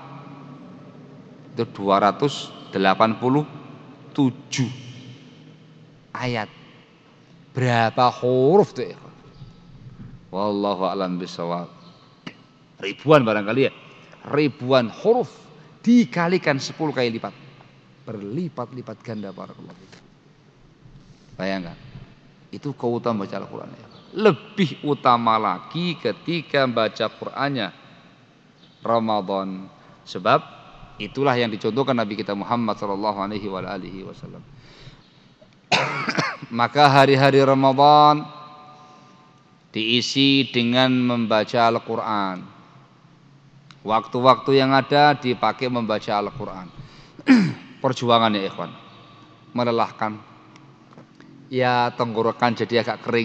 Itu dua ratus delapan puluh tujuh ayat. Berapa huruf tuh ya? Wallahu a'lam bishawab. Ribuan barangkali ya. Ribuan huruf dikalikan sepuluh kali lipat. Berlipat-lipat ganda barakallahu fiik. Bayangkan. Itu keutamaan baca Al-Qur'an ya. Lebih utama lagi ketika baca Qur'annya Ramadan. Sebab itulah yang dicontohkan Nabi kita Muhammad sallallahu alaihi wasallam. Maka hari-hari Ramadan diisi dengan membaca Al-Quran, Waktu-waktu yang ada dipakai membaca Al-Quran. Perjuangan ya ikhwan, melelahkan. Ya tenggorokan jadi agak kering.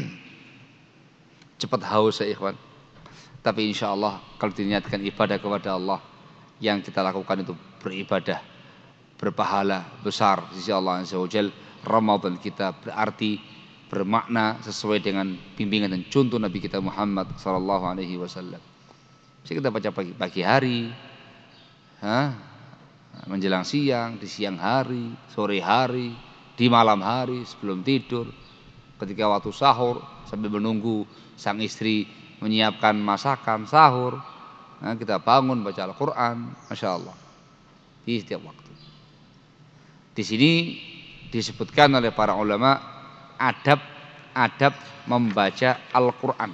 Cepat haus ya ikhwan. Tapi insya Allah kalau diniatkan ibadah kepada Allah, yang kita lakukan itu beribadah, berpahala besar di sisi Allah Azza wa Jalla. Ramadan kita berarti, bermakna sesuai dengan bimbingan dan contoh Nabi kita Muhammad sallallahu alaihi wasallam. Bisa kita baca pagi, pagi hari, ha? Menjelang siang, di siang hari, sore hari, di malam hari, sebelum tidur, ketika waktu sahur, sambil menunggu sang istri menyiapkan masakan sahur, nah, kita bangun baca Al-Quran, masya Allah, di setiap waktu. Di sini disebutkan oleh para ulama adab-adab membaca Al-Quran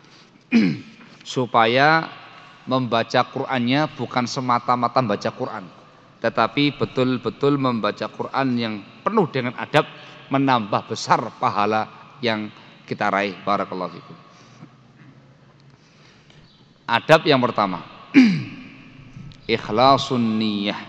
supaya membaca Qurannya bukan semata-mata baca Quran, tetapi betul-betul membaca Quran yang penuh dengan adab, menambah besar pahala yang kita raih. Barakallahu fikum. Adab yang pertama, ikhlasun niyah,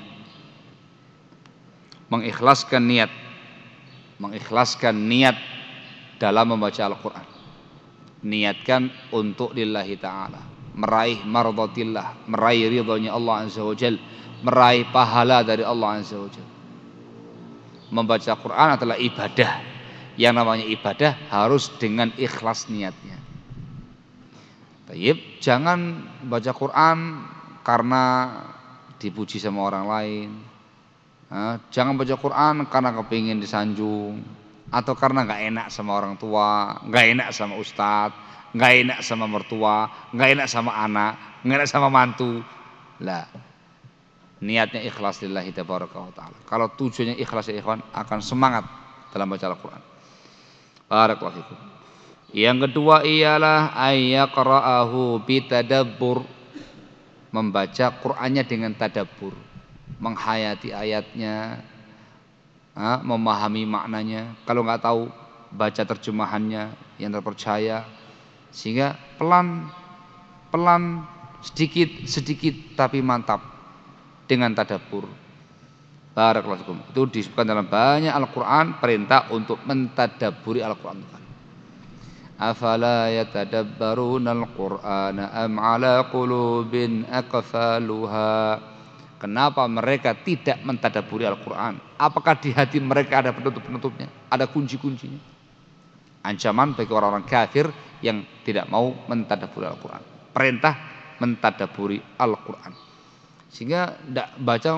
mengikhlaskan niat, mengikhlaskan niat dalam membaca Al-Quran. Niatkan untuk lillahi ta'ala, meraih mardatillah, meraih ridhonya Allah Azza wa Jalla, meraih pahala dari Allah Azza wa Jalla. Membaca Quran adalah ibadah. Yang namanya ibadah harus dengan ikhlas niatnya. Tayyib, jangan baca Quran karena dipuji sama orang lain. Nah, jangan baca Quran karena kepingin disanjung, atau karena nggak enak sama orang tua, nggak enak sama ustadz, nggak enak sama mertua, nggak enak sama anak, nggak enak sama mantu. Lah, niatnya ikhlas lillahi tabaraka wa ta'ala. Kalau tujuannya ikhlas ya ikhwan, akan semangat dalam baca Al-Quran. Barakallahu fikum. Yang kedua ialah ayyaqra'ahu bitadabbur, membaca Qur'annya dengan tadabbur, menghayati ayatnya, memahami maknanya. Kalau nggak tahu, baca terjemahannya yang terpercaya, sehingga pelan pelan sedikit sedikit tapi mantap dengan tadabbur. Barakallahu fikum. Itu disebutkan dalam banyak Al-Quran perintah untuk mentadabburi Al-Quran. Afala yatadabbaruna al-Qur'ana am ala qulubin aqfaluha. Kenapa mereka tidak mentadabburi Al-Quran? Apakah di hati mereka ada penutup-penutupnya, ada kunci-kuncinya? Ancaman bagi orang-orang kafir yang tidak mau mentadabburi Al-Quran. Perintah mentadabburi Al-Quran, sehingga tidak baca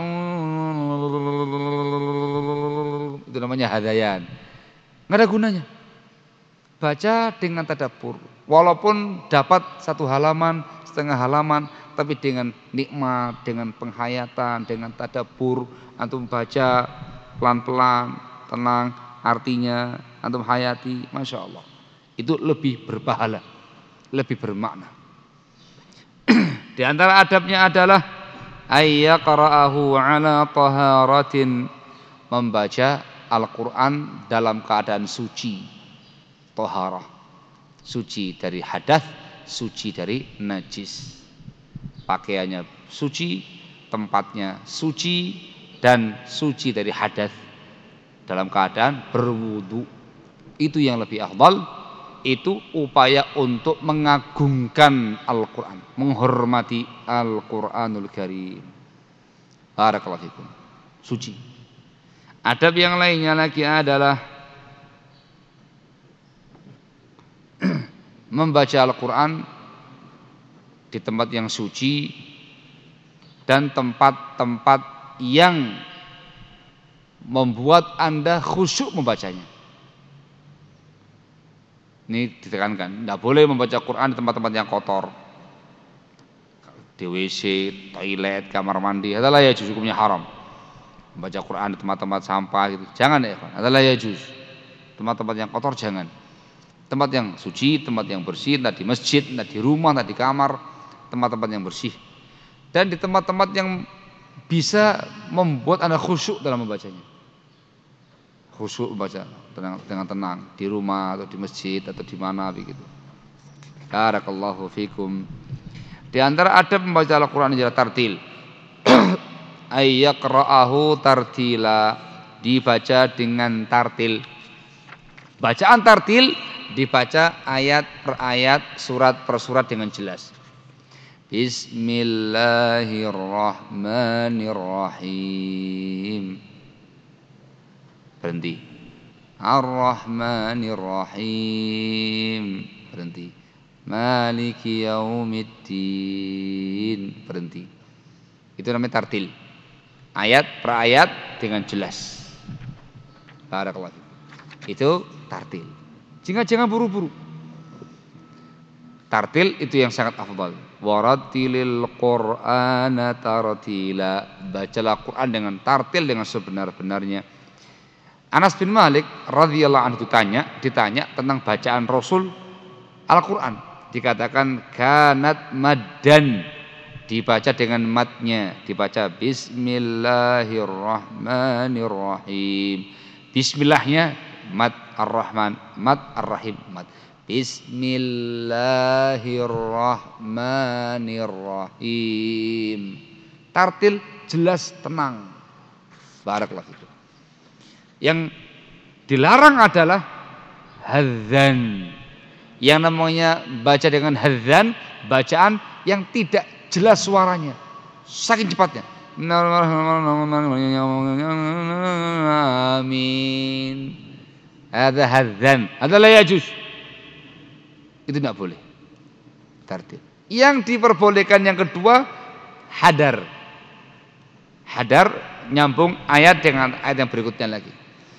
itu namanya hadayan, nggak ada gunanya. Baca dengan tadabbur, walaupun dapat satu halaman, setengah halaman, tapi dengan nikmat, dengan penghayatan, dengan tadabbur, antum baca pelan-pelan, tenang, artinya antum hayati, masya Allah, itu lebih berpahala, lebih bermakna. Di antara adabnya adalah ayyaqra'ahu ala taharatin, membaca Al-Quran dalam keadaan suci. Taharah, suci dari hadas, suci dari najis. Pakaiannya suci, tempatnya suci, dan suci dari hadas, dalam keadaan berwudu. Itu yang lebih afdal. Itu upaya untuk mengagungkan Al-Quran, menghormati Al-Quranul Karim. Barakallahu fikum. Suci. Adab yang lainnya lagi adalah membaca Al-Quran di tempat yang suci dan tempat-tempat yang membuat Anda khusyuk membacanya. Ini ditekankan, tidak boleh membaca Quran di tempat-tempat yang kotor, di W C, toilet, kamar mandi, adalah ya juz, hukumnya haram. Membaca Quran di tempat-tempat sampah gitu, jangan ya, adalah ya juz. Tempat-tempat yang kotor jangan. Tempat yang suci, tempat yang bersih, entah di masjid, entah di rumah, entah di kamar, tempat-tempat yang bersih. Dan di tempat-tempat yang bisa membuat Anda khusyuk dalam membacanya. Khusyuk membaca dengan, dengan tenang di rumah atau di masjid atau di mana begitu. Barakallahu fikum. Di antara adab membaca Al-Qur'an adalah tartil. Ayyaqra'ahu tartila, dibaca dengan tartil. Bacaan tartil dibaca ayat per ayat, surat per surat dengan jelas. Bismillahirrahmanirrahim. Berhenti. Ar-Rahmanirrahim. Berhenti. Maliki yaumiddin. Berhenti. Itu namanya tartil. Ayat per ayat dengan jelas. Barakallahu. Itu tartil. Jangan jangan buru-buru. Tartil itu yang sangat afdal. Warattilil Qur'ana tartila. Bacalah Quran dengan tartil dengan sebenar-benarnya. Anas bin Malik radhiyallahu anhu ditanya, ditanya tentang bacaan Rasul Al-Qur'an. Dikatakan kanat maddan, dibaca dengan matnya, dibaca Bismillahirrahmanirrahim. Bismillahnya mat ar-Rahman, mat ar-Rahim, mat. Bismillahirrahmanirrahim. Tartil jelas, tenang. Barakallahu fikum. Yang dilarang adalah hadzan. Yang namanya baca dengan hadzan, bacaan yang tidak jelas suaranya, saking cepatnya. Amin. Ada hadzan, ada la yajuz. Itu tidak boleh. Tartil. Yang diperbolehkan yang kedua hadar. Hadar nyambung ayat dengan ayat yang berikutnya lagi.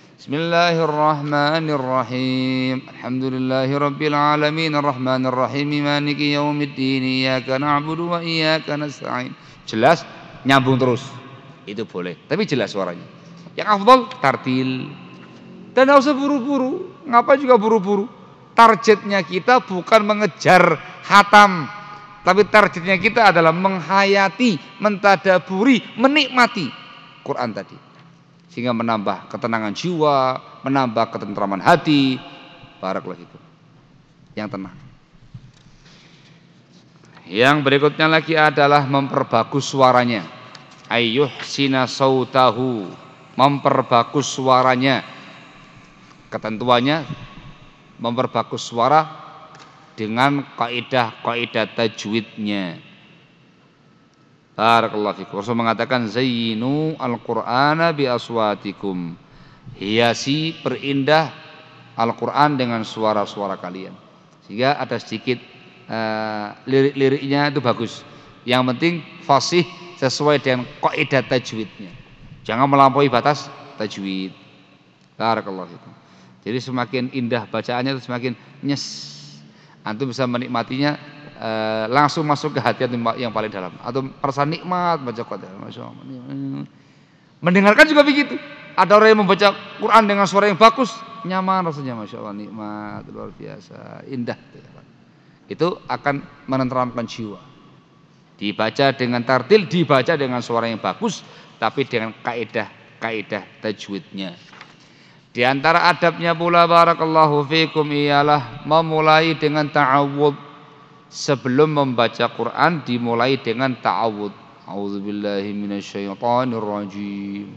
Bismillahirrahmanirrahim. Alhamdulillahirabbil alamin arrahmanir rahim maliki yaumiddin iyyaka na'budu wa iyyaka nasta'in. Jelas nyambung terus. Itu boleh, tapi jelas suaranya. Yang afdal tartil. Dan enggak usah buru-buru. Ngapa juga buru-buru? Targetnya kita bukan mengejar khatam, tapi targetnya kita adalah menghayati, mentadaburi, menikmati Quran tadi. Sehingga menambah ketenangan jiwa, menambah ketentraman hati. Barakallahu fikum. Yang tenang. Yang berikutnya lagi adalah memperbagus suaranya. Ayyuhsina sautahu, memperbagus suaranya. Ketentuannya memperbagus suara dengan kaidah-kaidah tajwidnya. Barakallahu fikum. Rasul mengatakan zayyinu al-Qur'ana bi aswatikum. Hiasi, perindah Al-Qur'an dengan suara-suara kalian. Sehingga ada sedikit uh, lirik-liriknya itu bagus. Yang penting fasih sesuai dengan kaidah tajwidnya. Jangan melampaui batas tajwid. Barakallahu fikum. Jadi semakin indah bacaannya itu semakin nyes. Antum bisa menikmatinya Uh, langsung masuk ke hati yang paling dalam, atau perasaan nikmat baca Quran. Masya Allah. Mendengarkan juga begitu. Ada orang yang membaca Quran dengan suara yang bagus, nyaman rasanya, masya Allah, nikmat, luar biasa, indah. Itu akan menenteramkan jiwa. Dibaca dengan tartil, dibaca dengan suara yang bagus, tapi dengan kaidah-kaidah tajwidnya. Di antara adabnya pula barakallahu fikum ialah memulai dengan ta'awudz. Sebelum membaca Quran dimulai dengan ta'awudz. A'udzubillahi minasyaitonirrajim.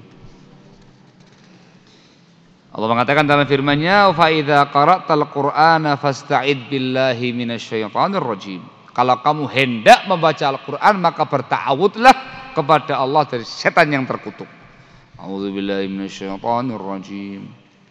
Allah mengatakan dalam firman-Nya, "Fa idza qara'tal Qur'ana fasta'id billahi minasyaitonirrajim." Kalau kamu hendak membaca Al-Qur'an maka berta'awudlah kepada Allah dari setan yang terkutuk. A'udzubillahi minasyaitonirrajim.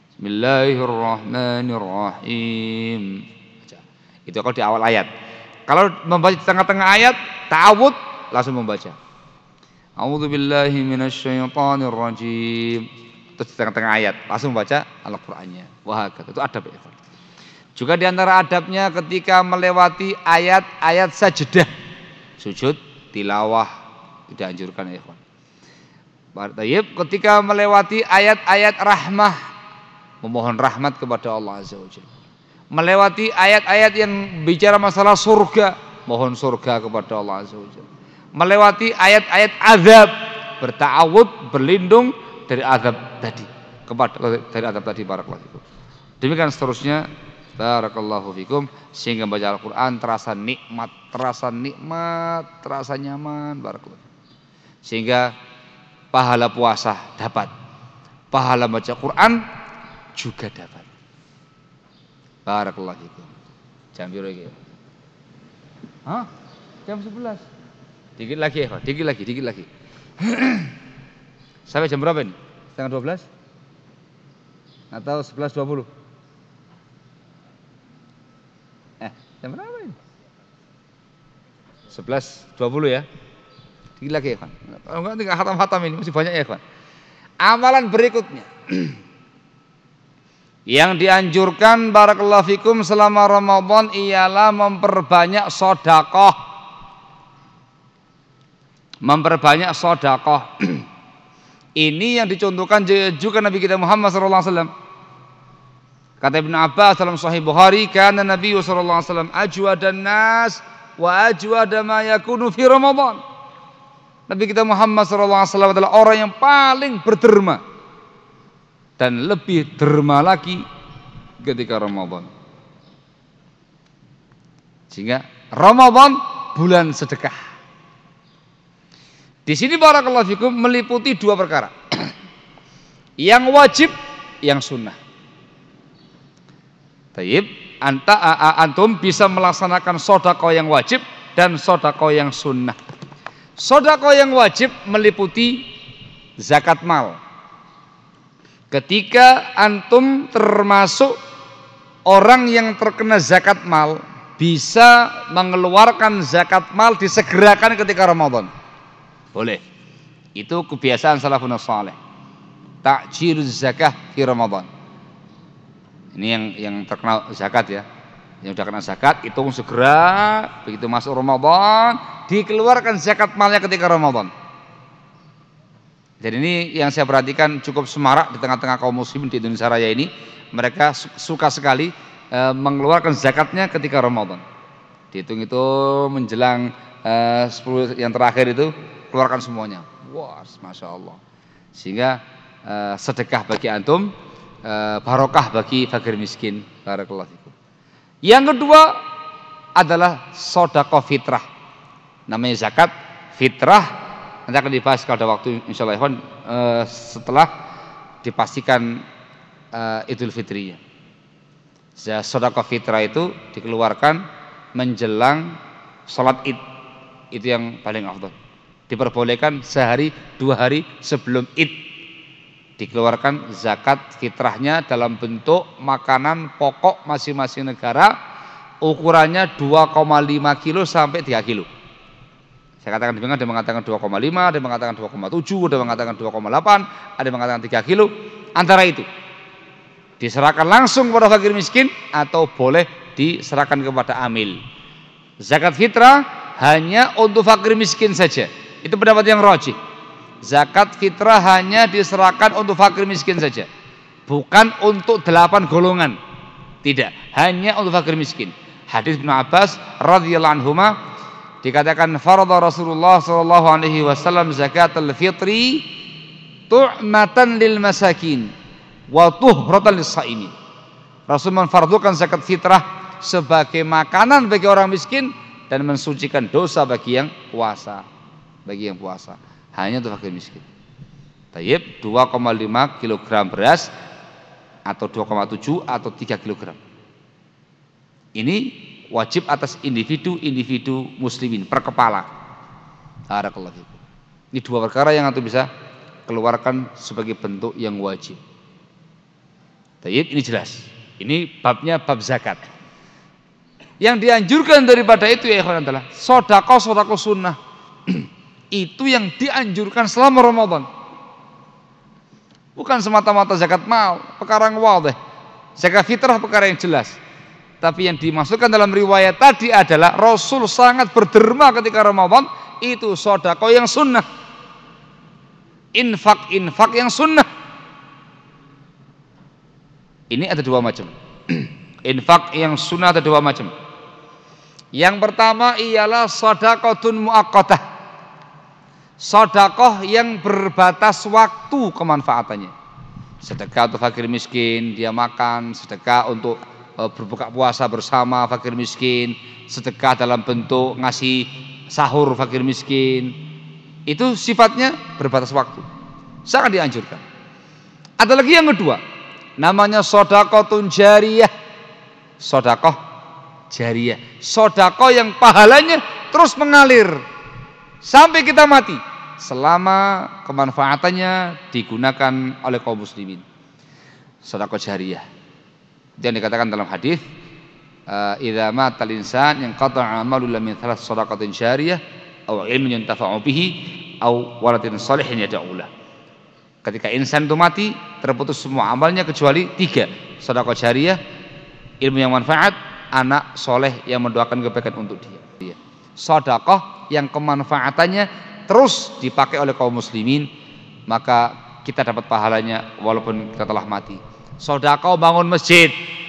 Bismillahirrahmanirrahim. Itu kalau di awal ayat. Kalau membaca di tengah-tengah ayat, ta'awudz langsung membaca. A'udzubillahi minasyaitonirrajim. Terus di tengah-tengah ayat langsung baca Al-Qur'annya. Wah, itu adab ya. Juga di antara adabnya ketika melewati ayat-ayat sajdah, sujud, tilawah tidak anjurkan ya, ikhwan. Baik, ketika melewati ayat-ayat rahmah, memohon rahmat kepada Allah Azza wa Jalla. Melewati ayat-ayat yang bicara masalah surga, mohon surga kepada Allah Azza wa Jalla. Melewati ayat-ayat azab, berta'awudz, berlindung dari azab tadi, kepada dari azab tadi. Barakallahu fikum. Demikian seterusnya Barakallahu fikum. Sehingga baca Al-Quran terasa nikmat, terasa nikmat, terasa nyaman. Barakallahu. Sehingga pahala puasa dapat, pahala baca Quran juga dapat. Barakallahu fikum. Jam biru lagi. Hah? Jam sebelas. Dikit lagi ya, dikit lagi, dikit lagi. Sampai jam berapa ini? Setengah dua belas? Atau sebelas dua puluh? Eh, jam berapa ini? Sebelas dua puluh ya? Dikit lagi ya kawan. Oh, enggak, tinggal hatam-hatam ini, masih banyak ya kawan. Amalan berikutnya yang dianjurkan barakallahu fikum selama Ramadan ialah memperbanyak sedekah. Memperbanyak sedekah. Ini yang dicontohkan juga Nabi kita Muhammad sallallahu alaihi wasallam. Kata Ibnu Abbas dalam Sahih Bukhari, kana Nabi sallallahu alaihi wasallam ajwadan nas wa ajwada ma yakunu fi Ramadan. Nabi kita Muhammad sallallahu alaihi wasallam adalah orang yang paling berderma dan lebih derma lagi ketika Ramadan. Sehingga Ramadan bulan sedekah. Di sini barakallahu fikum meliputi dua perkara. Yang wajib, yang sunnah. Taib, anta antum bisa melaksanakan sedekah yang wajib dan sedekah yang sunnah. Sedekah yang wajib meliputi zakat mal. Ketika antum termasuk orang yang terkena zakat mal, bisa mengeluarkan zakat mal disegerakan ketika Ramadan. Boleh. Itu kebiasaan salafun saleh. Ta'jiluz zakah di Ramadan. Ini yang yang terkena zakat ya. Yang sudah kena zakat itu segera begitu masuk Ramadan dikeluarkan zakat malnya ketika Ramadan. Jadi ini yang saya perhatikan cukup semarak di tengah-tengah kaum muslimin di Indonesia Raya ini. Mereka suka sekali e, mengeluarkan zakatnya ketika Ramadan. Dihitung itu menjelang e, sepuluh yang terakhir itu keluarkan semuanya. Wah, masya Allah. Sehingga e, sedekah bagi antum, e, barokah bagi fakir miskin. Barakallahu fikum. Yang kedua adalah sedekah fitrah. Namanya zakat fitrah. Nanti akan dibahas kalau ada waktu insyaallah e, setelah dipastikan e, Idul Fitrinya. Sedekah fitrah itu dikeluarkan menjelang sholat Id. Itu yang paling afdal. Diperbolehkan sehari dua hari sebelum Id dikeluarkan zakat fitrahnya dalam bentuk makanan pokok masing-masing negara, ukurannya dua koma lima kilo sampai tiga kilo. Saya katakan demikian, ada yang mengatakan dua koma lima, ada yang mengatakan dua koma tujuh, ada yang mengatakan dua koma delapan, ada yang mengatakan tiga kilo. Antara itu diserahkan langsung kepada fakir miskin atau boleh diserahkan kepada amil. Zakat fitrah hanya untuk fakir miskin saja. Itu pendapat yang rajih. Zakat fitrah hanya diserahkan untuk fakir miskin saja, bukan untuk delapan golongan. Tidak, hanya untuk fakir miskin. Hadis Ibnu Abbas radhiyallahu anhuma dikatakan faradha Rasulullah sallallahu alaihi wasallam zakatul fitri tu'matan lil masakin wa tuhratan lis shaimin. Rasul memfardukan zakat fitrah sebagai makanan bagi orang miskin dan mensucikan dosa bagi yang puasa. Bagi yang puasa, hanya untuk fakir miskin. Tayyib, dua koma lima kilogram beras atau dua koma tujuh atau tiga kilogram. Ini wajib atas individu-individu muslimin per kepala. Barakallahu fikum. Ini dua perkara yang antum bisa keluarkan sebagai bentuk yang wajib. Tayyib, ini jelas. Ini babnya bab zakat. Yang dianjurkan daripada itu ya ikhwan adalah sedekah sedekah sunnah. Itu yang dianjurkan selama Ramadan. Bukan semata-mata zakat mal, perkara yang wadih. Zakat fitrah perkara yang jelas. Tapi yang dimasukkan dalam riwayat tadi adalah Rasul sangat berderma ketika Ramadan, itu sedekah yang sunnah. Infak-infak yang sunnah. Ini ada dua macam. Infak yang sunnah ada dua macam. Yang pertama ialah sedekahun muaqqatah. Sedekah yang berbatas waktu kemanfaatannya. Sedekah untuk fakir miskin, dia makan. Sedekah untuk berbuka puasa bersama fakir miskin, sedekah dalam bentuk ngasih sahur fakir miskin. Itu sifatnya berbatas waktu, sangat dianjurkan. Ada lagi yang kedua, namanya sedekahun jariyah. Sedekah jariyah, sedekah yang pahalanya terus mengalir sampai kita mati, selama kemanfaatannya digunakan oleh kaum muslimin. Sedekah jariyah yang dikatakan dalam hadis, idza matal insan yang qata'a amalu min thalath shadaqatin jariyah aw ilmin yuntafa'u bihi aw waladin shalihin yad'u lah. Ketika insan itu mati, terputus semua amalnya kecuali tiga: sedekah jariyah, ilmu yang manfaat, anak soleh yang mendoakan kebaikan untuk dia. Sedekah yang kemanfaatannya terus dipakai oleh kaum muslimin, maka kita dapat pahalanya walaupun kita telah mati. Sedekah bangun masjid,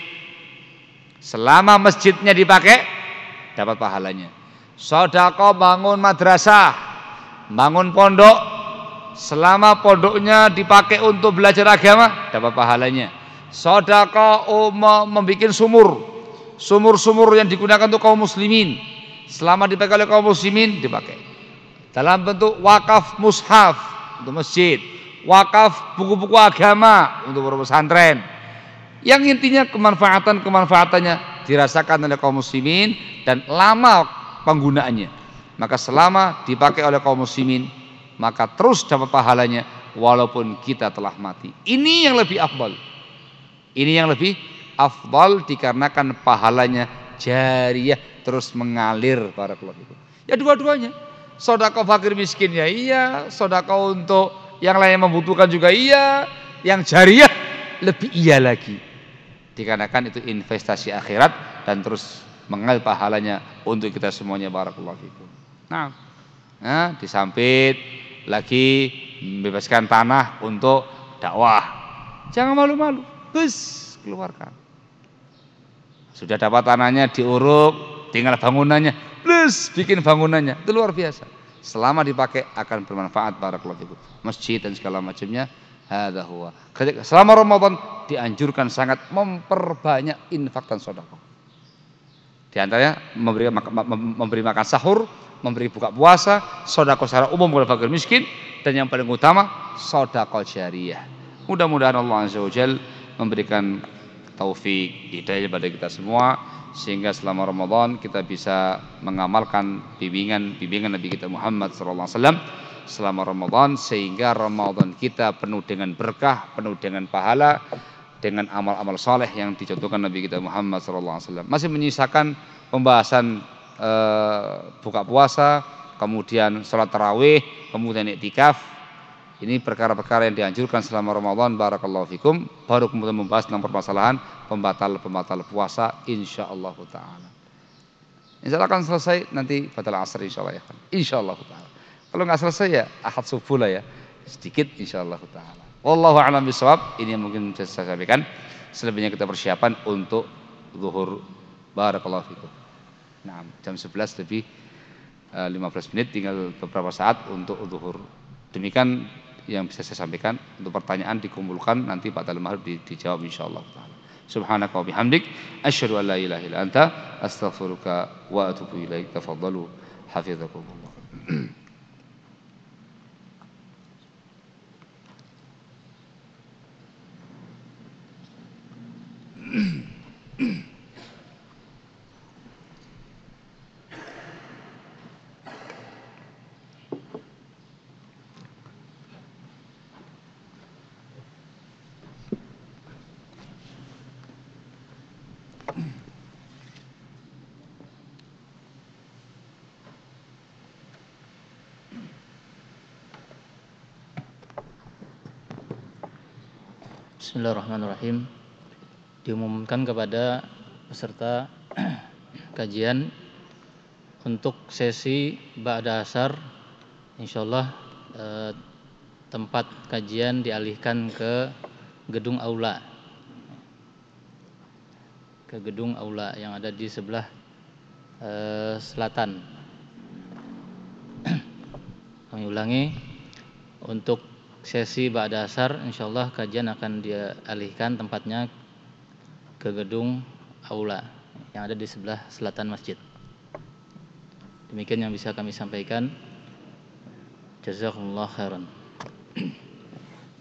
selama masjidnya dipakai dapat pahalanya. Sedekah bangun madrasah, bangun pondok, selama pondoknya dipakai untuk belajar agama dapat pahalanya. Sedekah membuat sumur, sumur-sumur yang digunakan untuk kaum muslimin, selama dipakai oleh kaum muslimin dipakai. Dalam bentuk wakaf mushaf untuk masjid, wakaf buku-buku agama untuk pesantren. Yang intinya kemanfaatan-kemanfaatannya dirasakan oleh kaum muslimin dan lama penggunaannya. Maka selama dipakai oleh kaum muslimin, maka terus dapat pahalanya walaupun kita telah mati. Ini yang lebih afdal. Ini yang lebih afdal dikarenakan pahalanya jariyah terus mengalir barakallahu fikum. Ya dua-duanya. Sedekah fakir miskin ya iya, sedekah untuk yang lain membutuhkan juga iya, yang jariyah lebih iya lagi. Dikarenakan itu investasi akhirat dan terus mengalir pahalanya untuk kita semuanya barakallahu fikum. Nah, nah disampit lagi membebaskan tanah untuk dakwah. Jangan malu-malu. Bus, keluarkan. Sudah dapat tanahnya diuruk, tinggal bangunannya, plus bikin bangunannya. Itu luar biasa. Selama dipakai akan bermanfaat barakallahu fikum. Masjid dan segala macamnya, hadza huwa. Selama Ramadan dianjurkan sangat memperbanyak infak dan sedekah. Di antaranya memberi, memberi makan sahur, memberi buka puasa, sedekah secara umum kepada fakir miskin, dan yang paling utama sedekah jariyah. Mudah-mudahan Allah Azza wa Jalla memberikan taufik hidayah pada kita semua sehingga selama Ramadan kita bisa mengamalkan bimbingan-bimbingan Nabi kita Muhammad sallallahu alaihi wasallam selama Ramadan, sehingga Ramadan kita penuh dengan berkah, penuh dengan pahala, dengan amal-amal saleh yang dicontohkan Nabi kita Muhammad sallallahu alaihi wasallam. Masih menyisakan pembahasan eh, buka puasa, kemudian salat tarawih, kemudian iktikaf. Ini perkara-perkara yang dianjurkan selama Ramadan barakallahu fikum. Baru kemudian membahas tentang permasalahan pembatal-pembatal puasa insyaallah taala. Insyaallah akan selesai nanti pada asar insyaallah ya kan. Insyaallah taala. Kalau enggak selesai ya ahad subuh lah ya. Sedikit insyaallah taala. Wallahu a'lam bishawab. Ini yang mungkin bisa saya sampaikan. Selebihnya kita persiapan untuk zuhur barakallahu fikum. Nah, jam sebelas lebih lima belas menit, tinggal beberapa saat untuk zuhur. Demikian yang bisa saya sampaikan. Untuk pertanyaan dikumpulkan nanti Pak Dalam Maghrib dijawab insyaallah taala. Subhanaka wa bihamdik asyhadu an la ilaha illa anta astaghfiruka wa atubu ilaik. Tafadhalu hafizakumullah. Bismillahirrahmanirrahim. Diumumkan kepada peserta kajian untuk sesi ba'da asar, insyaallah eh, tempat kajian dialihkan ke gedung aula, ke gedung aula yang ada di sebelah eh, selatan. Kami ulangi, untuk sesi ba'da asar insyaallah kajian akan dialihkan tempatnya ke gedung aula yang ada di sebelah selatan masjid. Demikian yang bisa kami sampaikan. Jazakumullah khairan.